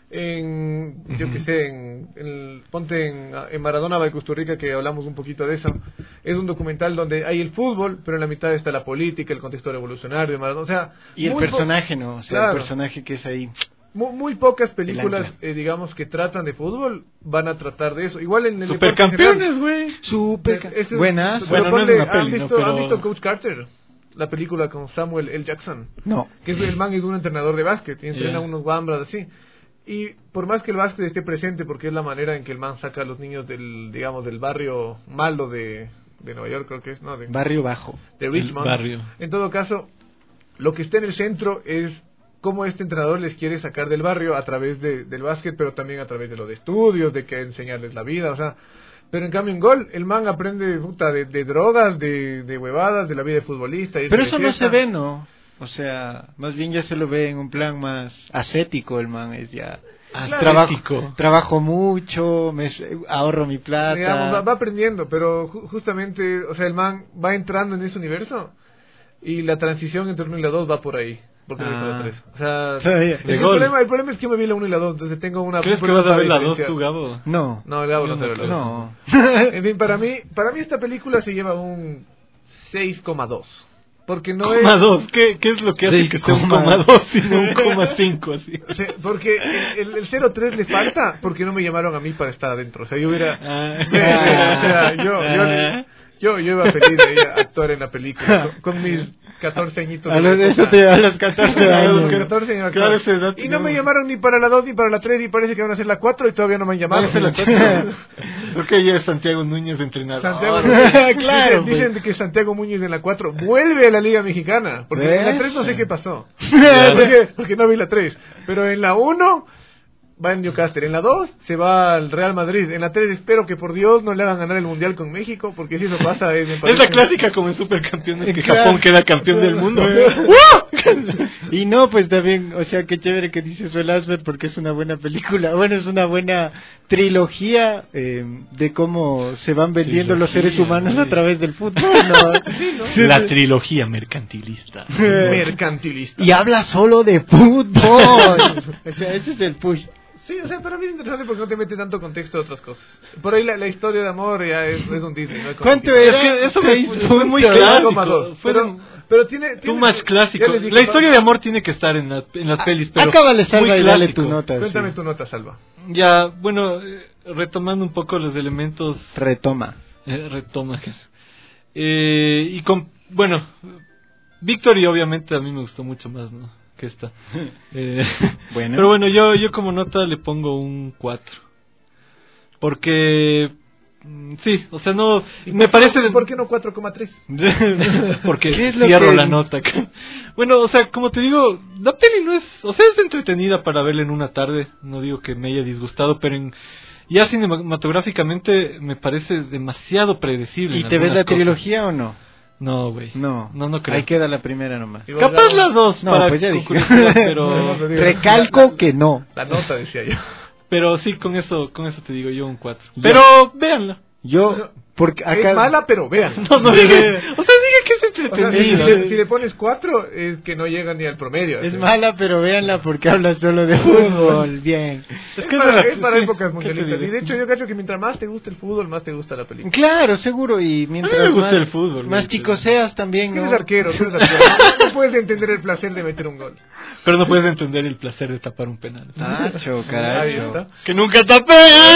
En, uh-huh. yo que sé, en, en, ponte en, en Maradona by Costa Rica, que hablamos un poquito de eso. Es un documental donde hay el fútbol, pero en la mitad está la política, el contexto revolucionario de Maradona. O sea, y el personaje, ¿no? O sea, claro, el personaje que es ahí. Muy, muy pocas películas, eh, digamos, que tratan de fútbol van a tratar de eso. Igual en el Supercampeones, güey. Super. Este Buenas. Bueno, no es una peli, ¿han visto, no, pero... ¿Han visto Coach Carter? La película con Samuel L. Jackson. No. Que es el man es un entrenador de básquet y entrena yeah. unos guambras así. Y por más que el básquet esté presente, porque es la manera en que el man saca a los niños del, digamos, del barrio malo de, de Nueva York, creo que es, ¿no? De, barrio bajo. De Richmond. Barrio. En todo caso, lo que está en el centro es cómo este entrenador les quiere sacar del barrio a través de, del básquet, pero también a través de los estudios, de que enseñarles la vida, o sea... Pero en cambio en Gol, el man aprende puta, de, de drogas, de, de huevadas, de la vida de futbolista. Y pero eso no se ve, ¿no? O sea, más bien ya se lo ve en un plan más ascético, el man es ya... Claro, trabajo, trabajo mucho, me ahorro mi plata. Digamos, va, va aprendiendo, pero ju justamente, o sea, el man va entrando en ese universo y la transición entre uno y la dos va por ahí. Porque ah. no hizo la tres. O sea, sí, el, problema, el problema es que me vi la uno y la dos, entonces tengo una... ¿Crees que vas a ver la dos tú, Gabo? No. No, Gabo no, no te ve la dos. No. En fin, para mí, para mí esta película se lleva un seis coma dos. Porque no es... Coma dos, ¿Qué, ¿qué es lo que hace que sea un coma dos y no un coma cinco así? Sí, porque el, el, el cero tres le falta porque no me llamaron a mí para estar adentro. O sea, yo hubiera... Ah, me, ah, o sea, yo, yo, yo, yo iba feliz de ir a actuar en la película con, con mis catorce añitos. A los, eso te a los catorce años. A los catorce años. Claro, esa edad, y no me llamaron ni para la dos ni para la tres y parece que van a hacer la cuatro y todavía no me han llamado. No, la porque ya es Santiago Núñez entrenador. Santiago Núñez, claro. Dicen, dicen que Santiago Núñez en la cuatro vuelve a la Liga Mexicana. Porque ¿ves? En la tres no sé qué pasó. porque, porque no vi la tres. Pero en la uno... va en Newcastle, en la dos se va al Real Madrid, en la tres espero que por Dios no le hagan ganar el Mundial con México, porque si eso pasa es, me es la clásica como en Supercampeones que claro. Japón queda campeón del mundo. Y no, pues también, o sea, qué chévere que dices el Asper porque es una buena película, bueno, es una buena trilogía eh, de cómo se van vendiendo trilogía, los seres humanos sí. a través del fútbol, ¿no? Sí, ¿no? La trilogía mercantilista. Mercantilista. Y habla solo de fútbol. O sea, ese es el push. Sí, o sea, para mí es interesante porque no te mete tanto contexto de otras cosas. Por ahí la, la historia de amor ya es, es un Disney, ¿no? ¿Cuánto era? Es que eso fue, fue muy clásico. Pero, pero tiene... tiene too much clásico. Dije, la historia de amor tiene que estar en, la, en las pelis, pero... Acábale, Salva, y dale tu nota. Cuéntame sí. tu nota, Salva. Ya, bueno, retomando un poco los elementos... Retoma. Eh, retoma. Eh, y con... Bueno, Victory obviamente a mí me gustó mucho más, ¿no? Que esta. Eh, bueno. Pero bueno, yo yo como nota le pongo un cuatro. Porque sí, o sea, no me parece de... ¿Por qué no cuatro coma tres? Porque cierro que... la nota. Bueno, o sea, como te digo, la peli no es, o sea, es entretenida para verla en una tarde, no digo que me haya disgustado, pero en ya cinematográficamente me parece demasiado predecible. ¿Y te ves la cosas. Trilogía o no? No, güey. No, no, no creo. Ahí queda la primera nomás. Capaz las dos. No, para pues ya dije. Pero recalco que no. La nota decía yo. Pero sí, con eso, con eso te digo yo un cuatro. Pero véanla. Yo, porque acá... Es mala, pero vean. No, no diga, o sea, diga que es entretenido. O sea, si, si, si le pones cuatro, es que no llega ni al promedio. Es ¿sí? mala, pero véanla porque habla solo de fútbol. Bien. Es, es para, es para sí, épocas mundialistas. Y de hecho, yo cacho que mientras más te gusta el fútbol, más te gusta la película. Claro, seguro. Y mientras a mí me gusta más, el fútbol. Más chico seas también, ¿no? Eres arquero, eres arquero. No, no puedes entender el placer de meter un gol. Pero no puedes entender el placer de tapar un penal. Nacho, carajo. Que nunca tapé.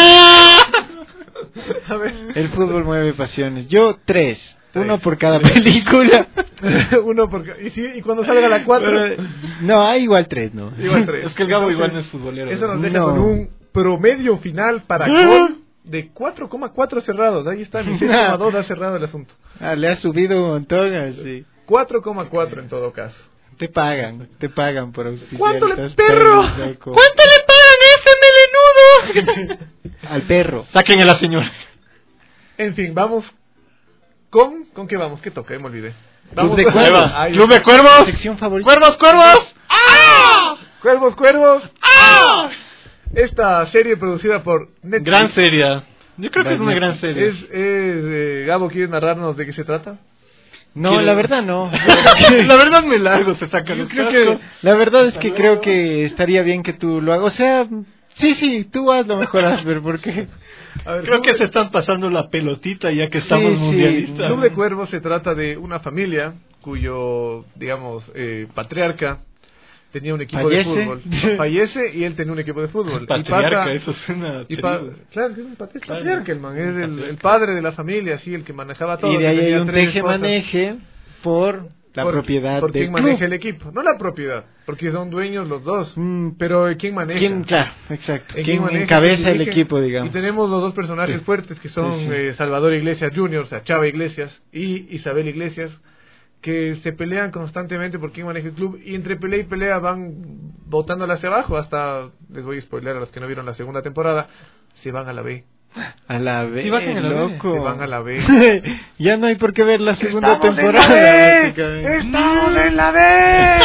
A ver. El fútbol mueve pasiones. Yo tres. tres. Uno por cada película. Uno por cada... ¿Y, si, y cuando salga la cuatro? No, hay igual tres, ¿no? Igual tres. Es que el Gabo igual no es futbolero. Eso nos deja no. con un promedio final para gol de cuatro coma cuatro cerrados. Ahí está, mi seis coma dos ha cerrado el asunto. Ah, le ha subido un montón, así. cuatro coma cuatro en todo caso. Te pagan, te pagan por auspiciar. ¿Cuánto le perro? ¿Cuánto le pagan a ese melenudo? Al perro. Saquen a la señora. En fin, vamos con... ¿Con qué vamos? ¿Qué toca? Me olvidé. Club de Cuervos. Club de Cuervos. Sección favorita. Cuervos, cuervos. ¡Ah! Cuervos, cuervos. ¡Ah! Esta serie producida por Netflix. Gran serie. Yo creo que es una gran serie. Es, es eh, Gabo, ¿quieres narrarnos de qué se trata? No, ¿Quiere? La verdad no. La verdad me largo, se saca los creo que, La verdad es que creo que estaría bien que tú lo hagas. O sea, sí, sí, tú hazlo mejor, Asper, porque... A ver, creo que se están pasando la pelotita ya que estamos sí, mundialistas. Sí. Club de Cuervos se trata de una familia cuyo, digamos, eh, patriarca tenía un equipo ¿Fallece? de fútbol. Fallece y él tenía un equipo de fútbol. Patriarca, y pasa, eso suena y pa, Claro, que es un patriarca, claro, patriarca, el man. Es el, el padre de la familia, así, el que manejaba todo. Y de ahí hay un teje-maneje por... La por, propiedad por del quien club. maneja el equipo, no la propiedad, porque son dueños los dos, mm, pero ¿quién maneja? ¿Quién, claro, exacto. ¿Quién, ¿Quién maneja, encabeza el equipo, digamos? Y tenemos los dos personajes sí. fuertes que son sí, sí. Eh, Salvador Iglesias junior, o sea, Chava Iglesias y Isabel Iglesias, que se pelean constantemente por quién maneja el club y entre pelea y pelea van botándola hacia abajo hasta, les voy a spoiler a los que no vieron la segunda temporada, se van a la B. A la B, sí, bajan a la loco. B. Se van a la B. Ya no hay por qué ver la segunda ¡Estamos temporada. En la B! ¡Estamos en la B!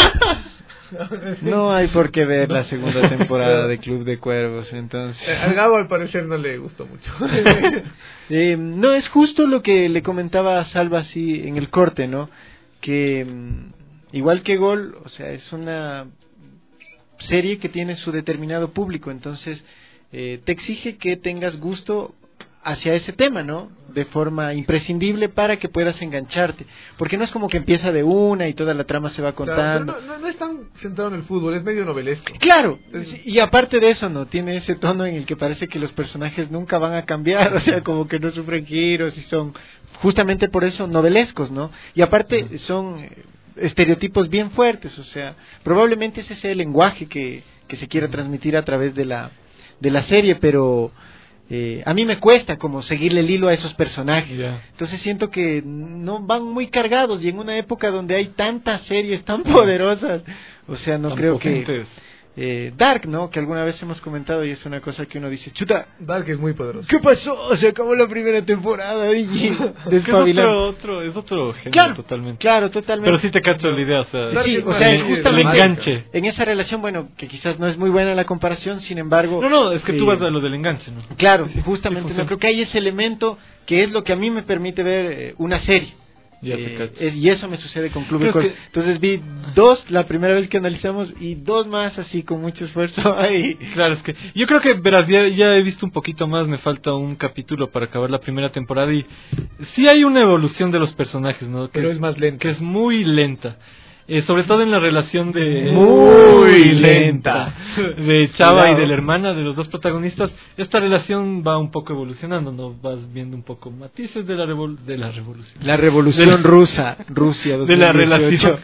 No hay por qué ver la segunda temporada de Club de Cuervos, entonces. Al Gabo al parecer no le gustó mucho. eh, no, es justo lo que le comentaba a Salva así en el corte, ¿no? Que igual que Gol, o sea, es una serie que tiene su determinado público, entonces eh, te exige que tengas gusto hacia ese tema, ¿no? De forma imprescindible para que puedas engancharte, porque no es como que empieza de una y toda la trama se va contando. Claro, no, no, no es tan centrado en el fútbol, es medio novelesco. Claro, y aparte de eso, ¿no? Tiene ese tono en el que parece que los personajes nunca van a cambiar, o sea, como que no sufren giros y son justamente por eso novelescos, ¿no? Y aparte son estereotipos bien fuertes, o sea, probablemente ese sea el lenguaje que, que se quiera transmitir a través de la, de la serie, pero... Eh, a mí me cuesta como seguirle el hilo a esos personajes, yeah. Entonces siento que no van muy cargados y en una época donde hay tantas series tan poderosas, o sea, no tan creo potentes. que eh, Dark, ¿no? Que alguna vez hemos comentado y es una cosa que uno dice, chuta, Dark es muy poderoso. ¿Qué pasó? Se acabó la primera temporada y despabilan. Es otro, otro, es otro género claro, totalmente. Claro, totalmente. Pero sí te cacho la idea, o sea, sí, o sea, es justamente el enganche. En esa relación, bueno, que quizás no es muy buena la comparación, sin embargo. No, no, es que eh, tú vas a lo del enganche, ¿no? Claro, sí, justamente, sí no, creo que hay ese elemento que es lo que a mí me permite ver eh, una serie. Eh, es, y eso me sucede con Club de Cuervos. Que... Entonces vi dos la primera vez que analizamos y dos más así con mucho esfuerzo. Ay. Claro, es que yo creo que, verás, ya, ya he visto un poquito más, me falta un capítulo para acabar la primera temporada y sí hay una evolución de los personajes, ¿no? Que Pero es, es más lenta. Que es muy lenta. Eh, sobre todo en la relación de muy lenta de Chava y de la hermana de los dos protagonistas. Esta relación va un poco evolucionando, no vas viendo un poco matices de la revol de la revolución la revolución la, rusa Rusia dos mil dieciocho. De la relación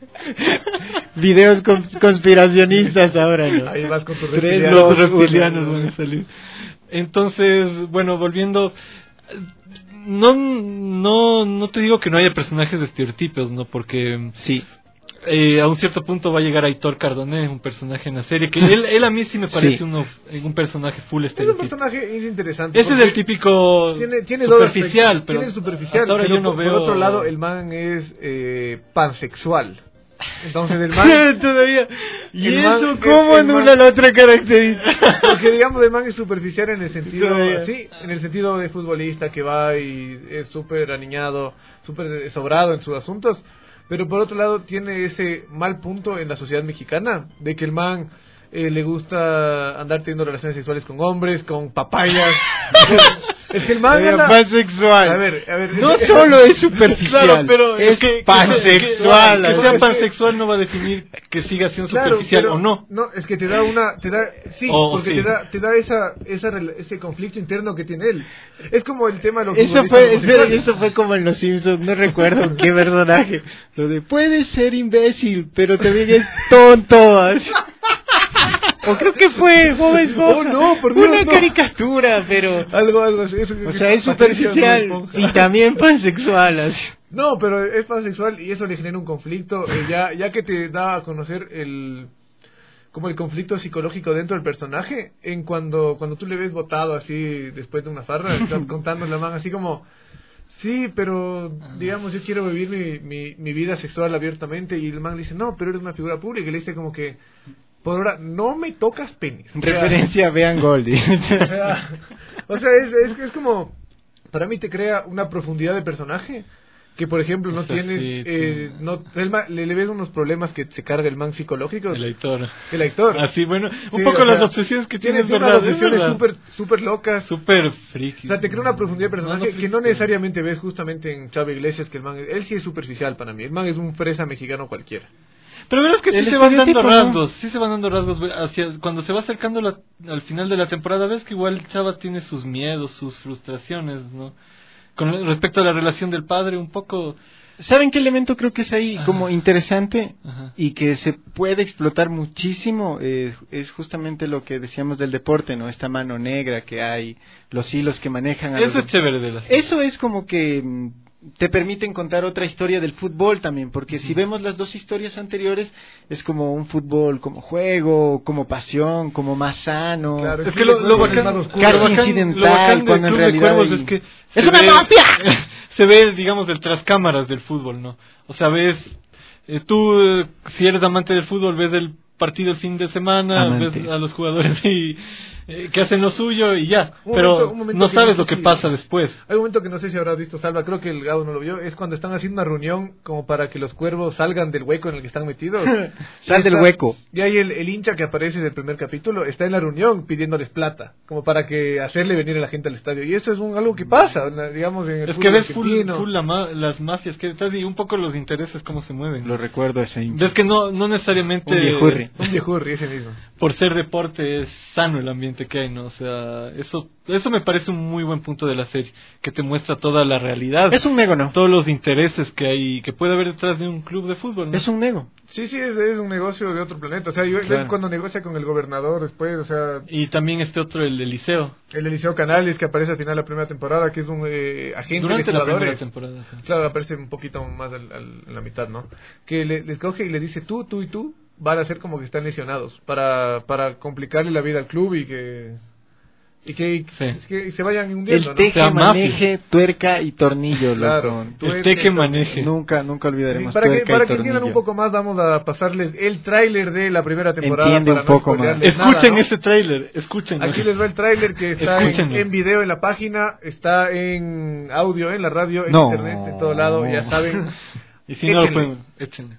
videos cons conspiracionistas ahora, ¿no? Ahí vas con tus reptilianos, los reptilianos van a salir. Entonces, bueno, volviendo, no no no te digo que no haya personajes de estereotipos, no, porque sí. eh, a un cierto punto va a llegar Aitor Cardoné, un personaje en la serie, que él, él a mí sí me parece sí. uno, un personaje full estereotipo. Es un personaje es interesante. Ese es el típico tiene, tiene superficial, dos pero tiene superficial, hasta ahora pero yo no por, veo... por otro lado, el man es eh, pansexual. Entonces el man todavía y el eso man, cómo anula la otra característica, porque digamos el man es superficial en el sentido todavía. sí en el sentido de futbolista que va y es súper aniñado, súper sobrado en sus asuntos, pero por otro lado tiene ese mal punto en la sociedad mexicana de que el man eh, le gusta andar teniendo relaciones sexuales con hombres, con papayas. Es que el man es pansexual. A ver, a ver. No es, solo es superficial, claro, pero es que, pansexual. Que, que, que sea pansexual no va a definir que siga siendo claro, superficial pero, o no. No, es que te da una, te da, sí, oh, porque sí. te da, te da esa, esa, ese conflicto interno que tiene él. Es como el tema de los. Eso fue, espera, eso fue como en Los Simpsons, no recuerdo qué personaje. Lo de puedes ser imbécil, pero también es tonto. Así. O creo que fue Bob Esponja. Oh, no, por Dios, una no. caricatura, pero algo, algo así. Eso, o sea, es superficial y también pansexual. Así. No, pero es pansexual y eso le genera un conflicto, eh, ya, ya que te da a conocer el, como el conflicto psicológico dentro del personaje, en cuando, cuando tú le ves botado así después de una farra, estás contando la mano así como. Sí, pero digamos yo quiero vivir mi, mi, mi vida sexual abiertamente y el man le dice no, pero eres una figura pública y le dice como que por ahora no me tocas penis. Referencia a Vean Goldie. O sea, o sea es, es, es como para mí te crea una profundidad de personaje que por ejemplo no o sea, tienes sí, eh, no el man, le, le ves unos problemas que se carga el man psicológicos el Aitor el Aitor así bueno un sí, poco o las sea, obsesiones que tienes tienes verdad verdad obsesiones súper súper locas súper friki o sea te crea una profundidad de personaje no, no, que no necesariamente ves justamente en Chava Iglesias que el man él sí es superficial para mí el man es un fresa mexicano cualquiera. Pero verás que sí el se van dando rasgos, sí se van dando rasgos hacia cuando se va acercando la, al final de la temporada, ves que igual Chava tiene sus miedos, sus frustraciones, ¿no? Con respecto a la relación del padre, un poco. ¿Saben qué elemento creo que es ahí como interesante Ajá. y que se puede explotar muchísimo? Eh, es justamente lo que decíamos del deporte, ¿no? Esta mano negra que hay, los hilos que manejan. A Eso los... es chévere de las. Eso es como que te permiten contar otra historia del fútbol también, porque uh-huh. si vemos las dos historias anteriores, es como un fútbol como juego, como pasión, como más sano. Claro, es, es que lo, lo bacán, casi incidental, lo bacán cuando en realidad hay... es que ¡es una mafia! Se ve, digamos, detrás cámaras del fútbol, ¿no? O sea, ves, eh, tú, eh, si eres amante del fútbol, ves el partido el fin de semana, amante. Ves a los jugadores y... Eh, que hacen lo suyo y ya, un pero momento, momento no sabes no lo que si, pasa después. Hay un momento que no sé si habrás visto, Salva, creo que el Gado no lo vio, es cuando están haciendo una reunión como para que los cuervos salgan del hueco en el que están metidos. Sal está, del hueco. Y ahí el, el hincha que aparece del primer capítulo está en la reunión pidiéndoles plata, como para que hacerle venir a la gente al estadio. Y eso es un, algo que pasa, digamos, en el es que ves full, full la ma las mafias que detrás y un poco los intereses cómo se mueven. Lo recuerdo ese hincha. Ves que no, no necesariamente... Un viejurri. Un viejurri, ese mismo. Por ser deporte es sano el ambiente que hay, ¿no? O sea, eso eso me parece un muy buen punto de la serie, que te muestra toda la realidad. Es un nego, ¿no? Todos los intereses que hay, que puede haber detrás de un club de fútbol, ¿no? Es un nego. Sí, sí, es, es un negocio de otro planeta. O sea, yo claro. cuando negocia con el gobernador después, o sea... Y también este otro, el Eliseo. El Eliseo Canales, que aparece al final de la primera temporada, que es un eh, agente Durante de la primera temporada. Sí. Claro, aparece un poquito más al, al, en la mitad, ¿no? Que le, les coge y le dice, tú, tú y tú, van a ser como que están lesionados, para, para complicarle la vida al club y que... Y que, sí. es que se vayan hundiendo, el teje, ¿no? maneje, tuerca y tornillo, claro, el teje, maneje. Nunca, nunca olvidaremos. Para que, para que entiendan un poco más, vamos a pasarles el tráiler de la primera temporada. Entiende para un poco no más. Escuchen nada, ¿no? ese tráiler, escuchen. Aquí les va el tráiler que está en, en video en la página, está en audio en la radio, en no. internet, en todo lado, ya saben. Y si no lo pueden, échenle.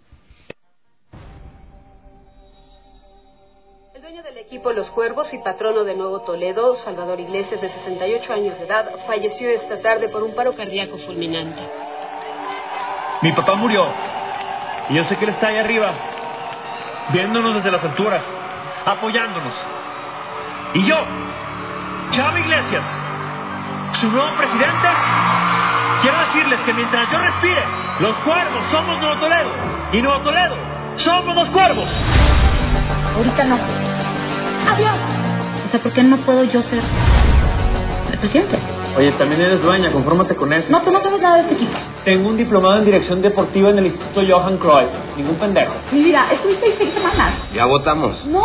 Equipo Los Cuervos y patrono de Nuevo Toledo, Salvador Iglesias, de sesenta y ocho años de edad, falleció esta tarde por un paro cardíaco fulminante. Mi papá murió y yo sé que él está ahí arriba, viéndonos desde las alturas, apoyándonos. Y yo, Chava Iglesias, su nuevo presidente, quiero decirles que mientras yo respire, los Cuervos somos Nuevo Toledo y Nuevo Toledo somos los Cuervos. Ahorita no. Adiós. O sea, ¿por qué no puedo yo ser el presidente? Oye, también eres dueña, confórmate con eso. No, tú no sabes nada de este equipo. Tengo un diplomado en dirección deportiva en el Instituto Johan Cruyff. Ningún pendejo. Mi vida, estuviste ahí seis semanas. Ya votamos. ¡No!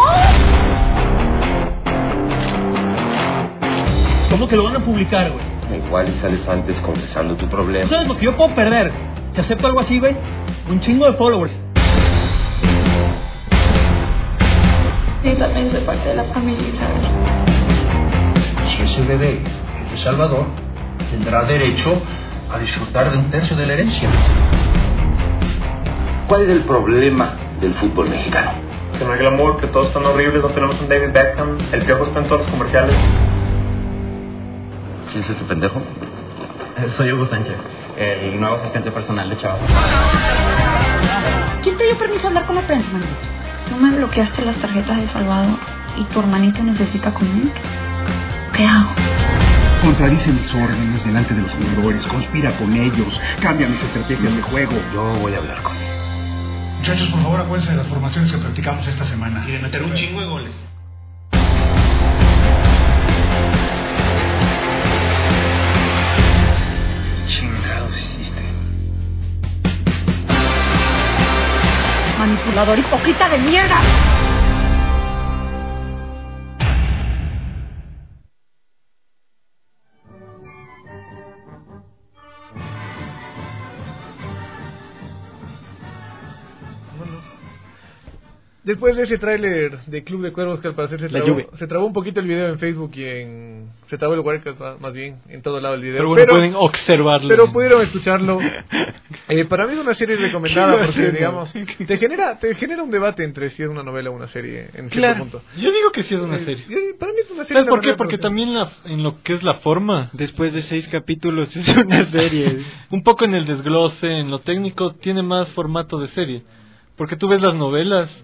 ¿Cómo que lo van a publicar, güey? Igual y sales antes confesando tu problema. ¿Tú sabes lo que yo puedo perder? Si acepto algo así, güey, un chingo de followers. Sí, también soy parte de la familia, ¿sabes? Si ese bebé es de Salvador, tendrá derecho a disfrutar de un tercio de la herencia. ¿Cuál es el problema del fútbol mexicano? Que no hay glamour, que todos están horribles, no tenemos un David Beckham, el Piojo está en todos los comerciales. ¿Quién es tu pendejo? Soy Hugo Sánchez, el nuevo asistente personal de Chava. ¿Quién te dio permiso a hablar con la prensa, Manuel? Tú me bloqueaste las tarjetas de Salvador y tu hermanito necesita comer. ¿Qué hago? Contradice mis órdenes delante de los jugadores, conspira con ellos, cambia mis estrategias de juego. Yo voy a hablar con él. Muchachos, por favor, acuérdense de las formaciones que practicamos esta semana. Y de meter un chingo de goles. Chingados hiciste. Manipulador hipócrita de mierda. Después de ese tráiler de Club de Cuervos que al parecer se trabó, se trabó un poquito el video en Facebook y en... Se trabó el Wirecast más bien, en todo lado el video. Pero bueno, pero, pueden observarlo. Pero pudieron escucharlo. eh, para mí es una serie recomendada porque, haciendo? digamos, te genera te genera un debate entre si es una novela o una serie en claro. cierto punto. Yo digo que sí es una serie. Eh, para mí es una serie. ¿Sabes por qué? Porque también la, en lo que es la forma... Después de seis capítulos es una serie. Un poco en el desglose, en lo técnico, tiene más formato de serie. Porque tú ves las novelas...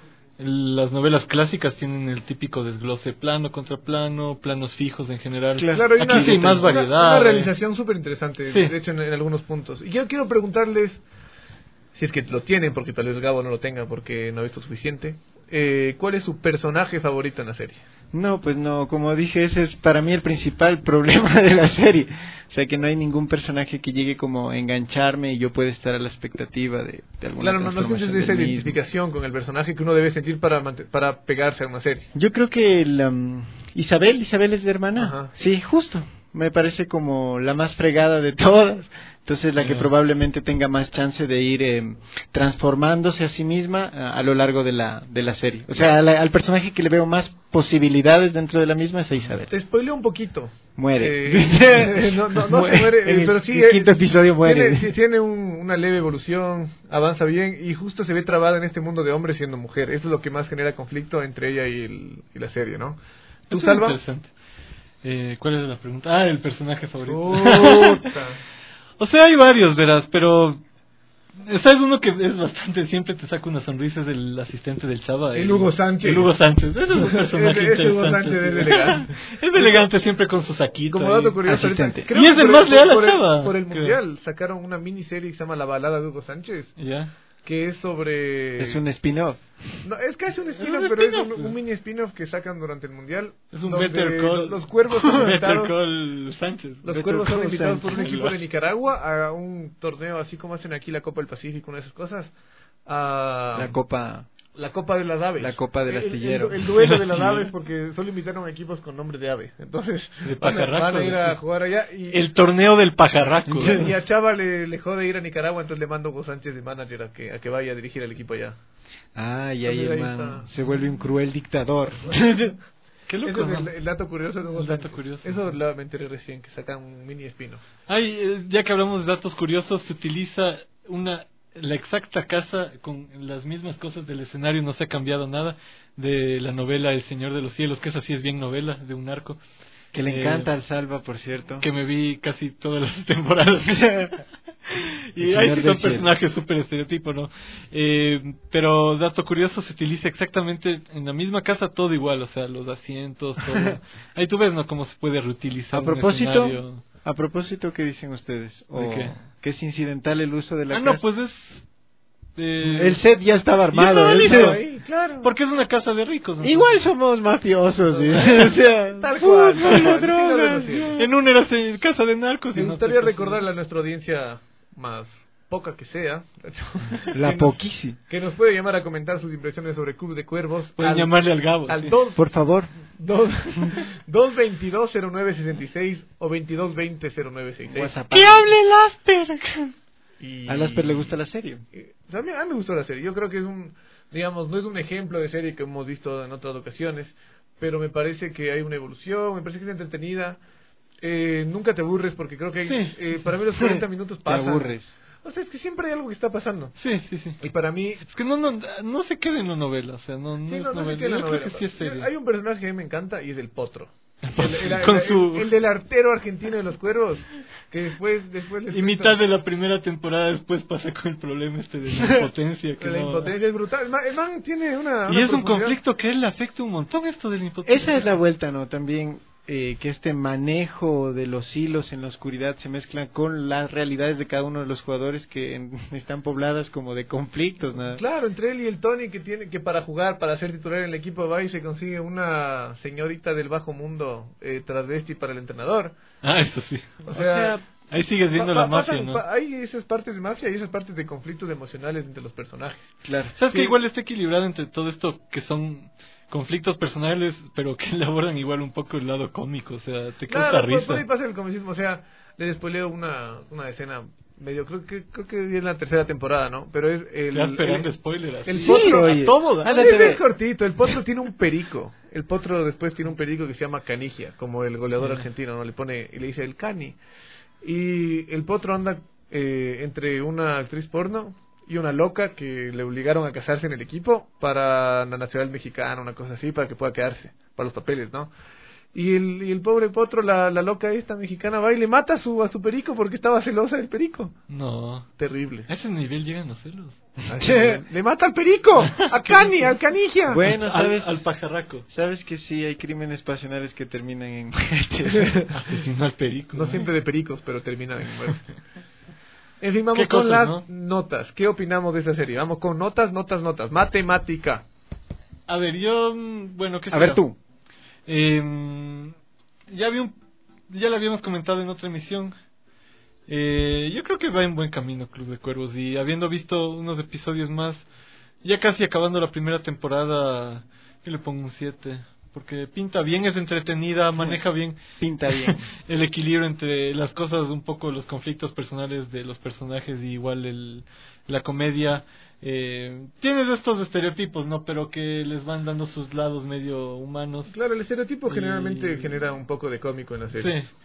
Las novelas clásicas tienen el típico desglose plano contra plano, planos fijos en general. Claro, hay aquí una, sí hay más variedad. Una, una realización súper interesante, sí. de hecho, en, en algunos puntos. Y yo quiero preguntarles, si es que lo tienen, porque tal vez Gabo no lo tenga porque no ha visto suficiente, eh, ¿cuál es su personaje favorito en la serie? No, pues no, como dije, ese es para mí el principal problema de la serie. O sea, que no hay ningún personaje que llegue como a engancharme y yo pueda estar a la expectativa de, de alguna Claro, no, no sientes esa mismo. identificación con el personaje que uno debe sentir para para pegarse a una serie. Yo creo que el, um, Isabel, Isabel es de hermana. Ajá. Sí, justo. Me parece como la más fregada de todas. Entonces, la que yeah. probablemente tenga más chance de ir eh, transformándose a sí misma a, a lo largo de la de la serie. O sea, la, al personaje que le veo más posibilidades dentro de la misma es a Isabel. Te spoileo un poquito. Muere. Eh, no no, no muere, se muere, el, pero sí. El quinto episodio muere. Tiene, tiene un, una leve evolución, avanza bien y justo se ve trabada en este mundo de hombre siendo mujer. Eso es lo que más genera conflicto entre ella y, el, y la serie, ¿no? ¿Tú, Salva? Interesante. Eh, ¿Cuál es la pregunta? Ah, el personaje favorito. O sea, hay varios, verás, pero... ¿Sabes uno que es bastante... Siempre te saca una sonrisa? Es el asistente del Chava. El, el Hugo Sánchez. El Hugo Sánchez. Ese es un personaje el, interesante. Hugo Sánchez sí. es elegante. Es elegante siempre con su saquito. Como dato curioso, asistente. Creo y es el más leal a Chava. Por el Mundial sacaron una miniserie que se llama La balada de Hugo Sánchez. Ya. Yeah. Que es sobre... Es un spin-off. No, es casi un spin-off, es pero spin es un, un mini spin-off que sacan durante el Mundial. Es un Better Call. Los cuervos son invitados... Better Call Sánchez. Los cuervos son invitados por un equipo de Nicaragua a un torneo así como hacen aquí la Copa del Pacífico, una de esas cosas. A... La Copa... La Copa de las Aves. La Copa del Astillero. El, el, el duelo de las aves, porque solo invitaron a equipos con nombre de ave. Entonces, de van, a, van a ir a sí. jugar allá. Y, el torneo del pajarraco. Y, y a Chava le, le jode ir a Nicaragua, entonces le mando a Hugo Sánchez de manager a que, a que vaya a dirigir el equipo allá. Ah, y ahí, hermano, se vuelve un cruel dictador. Qué loco, Ese es el, el dato curioso de Hugo el dato Sánchez. curioso. Eso lo me enteré recién, que sacan un mini espino. Ay, eh, ya que hablamos de datos curiosos, se utiliza una... la exacta casa con las mismas cosas del escenario, no se ha cambiado nada de la novela El Señor de los Cielos, que esa sí es bien novela, de un narco. Que le eh, encanta al Salva, por cierto. Que me vi casi todas las temporadas. Y ahí sí son personajes súper estereotipos, ¿no? Eh, pero, dato curioso, se utiliza exactamente en la misma casa todo igual, o sea, los asientos, todo. Ahí tú ves, ¿no? Cómo se puede reutilizar a propósito, un escenario. A propósito, ¿qué dicen ustedes? ¿O ¿De qué? ¿Que es incidental el uso de la ah, casa? Ah, no, pues es... Eh, el set ya estaba armado. Ya estaba listo. Ahí, claro. Porque es una casa de ricos. ¿No? Igual somos mafiosos. ¿Sí? O sea, tal cual. Tal cual. Drogas, en una era casa de narcos. Me gustaría recordarle a nuestra audiencia más poca que sea, la poquísima, que nos puede llamar a comentar sus impresiones sobre Club de Cuervos. Pueden al, llamarle al Gabo. Al sí. dos, por favor. dos veintidós cero nueve sesenta y seis o veintidós veinte cero nueve sesenta y seis. ¡Que hable el Asper! Y... ¿A Asper le gusta la serie? O sea, a, mí, a mí me gustó la serie. Yo creo que es un, digamos, no es un ejemplo de serie que hemos visto en otras ocasiones, pero me parece que hay una evolución, me parece que es entretenida. Eh, nunca te aburres porque creo que hay, sí, eh, sí, para mí los cuarenta minutos pasan. Te aburres. O sea, es que siempre hay algo que está pasando. Sí, sí, sí. Y para mí... Es que no no, no se queda en la novela, o sea, no, no sí, es no, no novela. se queda en la Yo novela. creo que sí es serie. Hay un personaje que a mí me encanta y es el Potro. El, el, el, Con el, su... el, el del artero argentino de los cuervos, que después... después y mitad de la primera temporada después pasa con el problema este de la impotencia. Que la no... impotencia es brutal. El man, el man tiene una... Y una es un conflicto que a él le afecta un montón esto de la impotencia. Esa es la vuelta, ¿no? También... Eh, que este manejo de los hilos en la oscuridad se mezclan con las realidades de cada uno de los jugadores que en, están pobladas como de conflictos, ¿no? Claro, entre él y el Tony que tiene que para jugar, para ser titular en el equipo va y se consigue una señorita del bajo mundo eh, transvesti para el entrenador. Ah, eso sí. O sea, o sea ahí sigues viendo pa, la mafia, pasan, ¿no? Pa, hay esas partes de mafia y esas partes de conflictos emocionales entre los personajes. Claro. ¿Sabes sí. que igual está equilibrado entre todo esto que son conflictos personales, pero que le abordan igual un poco el lado cómico, o sea, te causa claro, risa. Por, por ahí pasa el comicismo, o sea, le despoileo una, una escena medio, creo que creo que es la tercera temporada, ¿no? Pero es el... Estás esperando spoilers. El sí, potro, oye. A todo. Ah, es, es cortito, el potro tiene un perico. El potro después tiene un perico que se llama Canigia, como el goleador mm. argentino, ¿no? Le pone, y le dice el Cani. Y el potro anda eh, entre una actriz porno y una loca que le obligaron a casarse en el equipo para la nacional mexicana, una cosa así, para que pueda quedarse, para los papeles, ¿no? Y el, y el pobre potro, la, la loca esta mexicana, va y le mata a su, a su perico porque estaba celosa del perico. No. Terrible. A ese nivel llegan los celos. Le mata al perico, a Cani, al Canigia. Bueno, sabes, al, al pajarraco. Sabes que sí, hay crímenes pasionales que terminan en muerte. Asesino al perico. No, ¿no? Siempre de pericos, pero terminan en muerte. En fin, vamos con cosas, las ¿no? notas. ¿Qué opinamos de esta serie? Vamos con notas, notas, notas. Matemática. A ver, yo... Bueno, ¿qué A ver tú. Eh, ya, vi un, ya lo habíamos comentado en otra emisión. Eh, yo creo que va en buen camino Club de Cuervos. Y habiendo visto unos episodios más, ya casi acabando la primera temporada, yo le pongo un siete. Porque pinta bien, es entretenida, maneja bien. Pinta bien. El equilibrio entre las cosas, un poco los conflictos personales de los personajes y igual el, la comedia. Eh, tienes estos estereotipos, ¿no? Pero que les van dando sus lados medio humanos. Claro, el estereotipo y... generalmente genera un poco de cómico en la serie. Sí.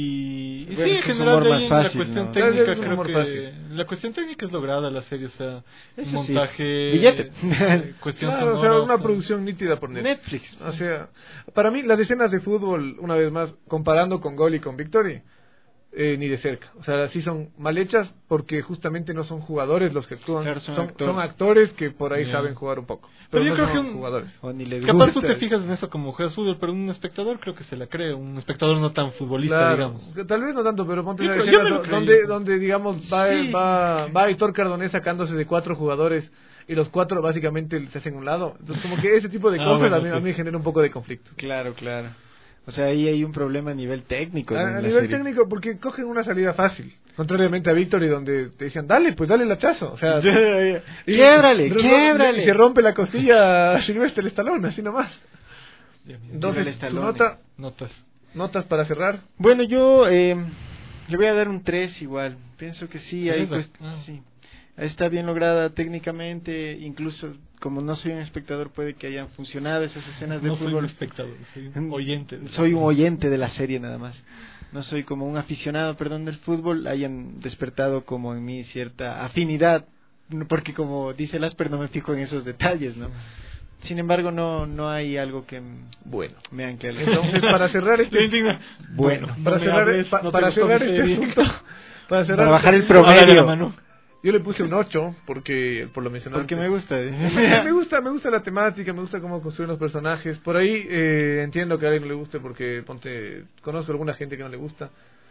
Y, y bueno, sí, en general de ahí fácil, la cuestión ¿no? técnica claro, creo que fácil. la cuestión técnica es lograda la serie, o sea, eso montaje, sí. Billete, eh, cuestión claro, sonora, o sea, una o sea, producción nítida por Netflix. Netflix. O sea, para mí las escenas de fútbol, una vez más, comparando con Gol y con Victory, eh, ni de cerca. O sea, sí son mal hechas porque justamente no son jugadores los que actúan, claro, son, son, actores. son actores que por ahí yeah. saben jugar un poco. Pero, Pero yo no creo son que un, jugadores. O ni les capaz gusta. tú te fijas en eso como juegas fútbol, pero un espectador creo que se la cree, un espectador no tan futbolista, Claro, digamos. tal vez no tanto, pero ponte Yo la creo- yo escena me lo do- creí. donde, donde digamos va, Sí. va, va Héctor Cardonés sacándose de cuatro jugadores y los cuatro básicamente se hacen un lado. Entonces como que ese tipo de Ah, cosas bueno, a, mí, sí. a mí genera un poco de conflicto. Claro, claro. O sea, ahí hay un problema a nivel técnico. A, en a la nivel serie. técnico porque cogen una salida fácil, contrariamente a Victory donde te decían dale, pues dale el hachazo. O sea, y- Quiebrale, y- quiebrale. Y se rompe la costilla a Sylvester Stallone, así nomás. Dios mío. Entonces, Sylvester tu Stallone. nota, Notas. notas para cerrar. Bueno, yo eh, le voy a dar un tres igual. Pienso que sí, hay ¿Tres? cuest- Ah. sí. Está bien lograda técnicamente, incluso como no soy un espectador puede que hayan funcionado esas escenas de No soy un fútbol. espectador, soy un oyente. Soy un oyente de la serie nada más. No soy como un aficionado, perdón, del fútbol. Hayan despertado como en mí cierta afinidad, porque como dice Lasper no me fijo en esos detalles, ¿no? Sin embargo, no no hay algo que m- Bueno, me ancle al- entonces para cerrar este Bueno, para no me cerrar, hables, pa- no te para gustó cerrar mi este serie. asunto, para cerrar para bajar el Háblale a la promedio. mano. yo le puse un ocho porque por lo mencionado. Porque me gusta. me gusta, me gusta la temática, me gusta cómo construyen los personajes. Por ahí eh, entiendo que a alguien no le guste porque ponte conozco a alguna gente que no le gusta.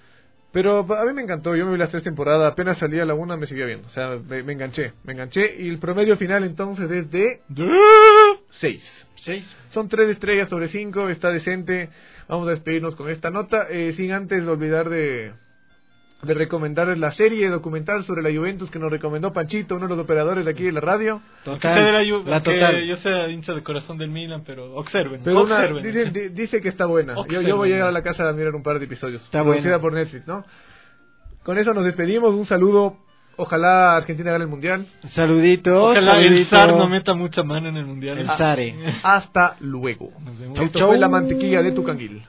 Pero a mí me encantó, yo me vi las tres temporadas, apenas salía la una me seguía viendo, o sea, me, me enganché, me enganché, y el promedio final entonces es de seis. seis. Son tres estrellas sobre cinco, está decente. Vamos a despedirnos con esta nota, eh, sin antes olvidar de, de recomendarles la serie documental sobre la Juventus que nos recomendó Panchito, uno de los operadores de aquí de la radio. Total, la, la total. Yo sea hincha del corazón del Milan, pero observen. Pero observen. Una, dice, dice que está buena. Yo, yo voy a ir a la casa a mirar un par de episodios. Está producida por Netflix, ¿no? Con eso nos despedimos. Un saludo. Ojalá Argentina gane el mundial. Saluditos. Ojalá saluditos. el zar no meta mucha mano en el mundial. El zare. Hasta luego. Nos Esto chau, fue chau. La mantequilla de tu canguil.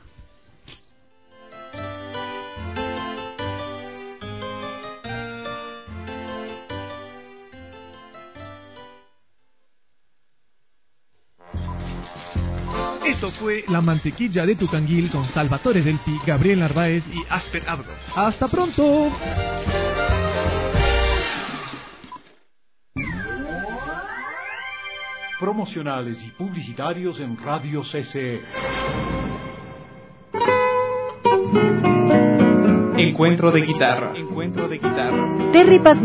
Esto fue La Mantequilla de Tucanguil con Salvatore Delpi, Gabriel Narváez y Asper Abdo. ¡Hasta pronto! Promocionales y publicitarios en Radio C C E. Encuentro de guitarra. Encuentro de guitarra. Terry Paz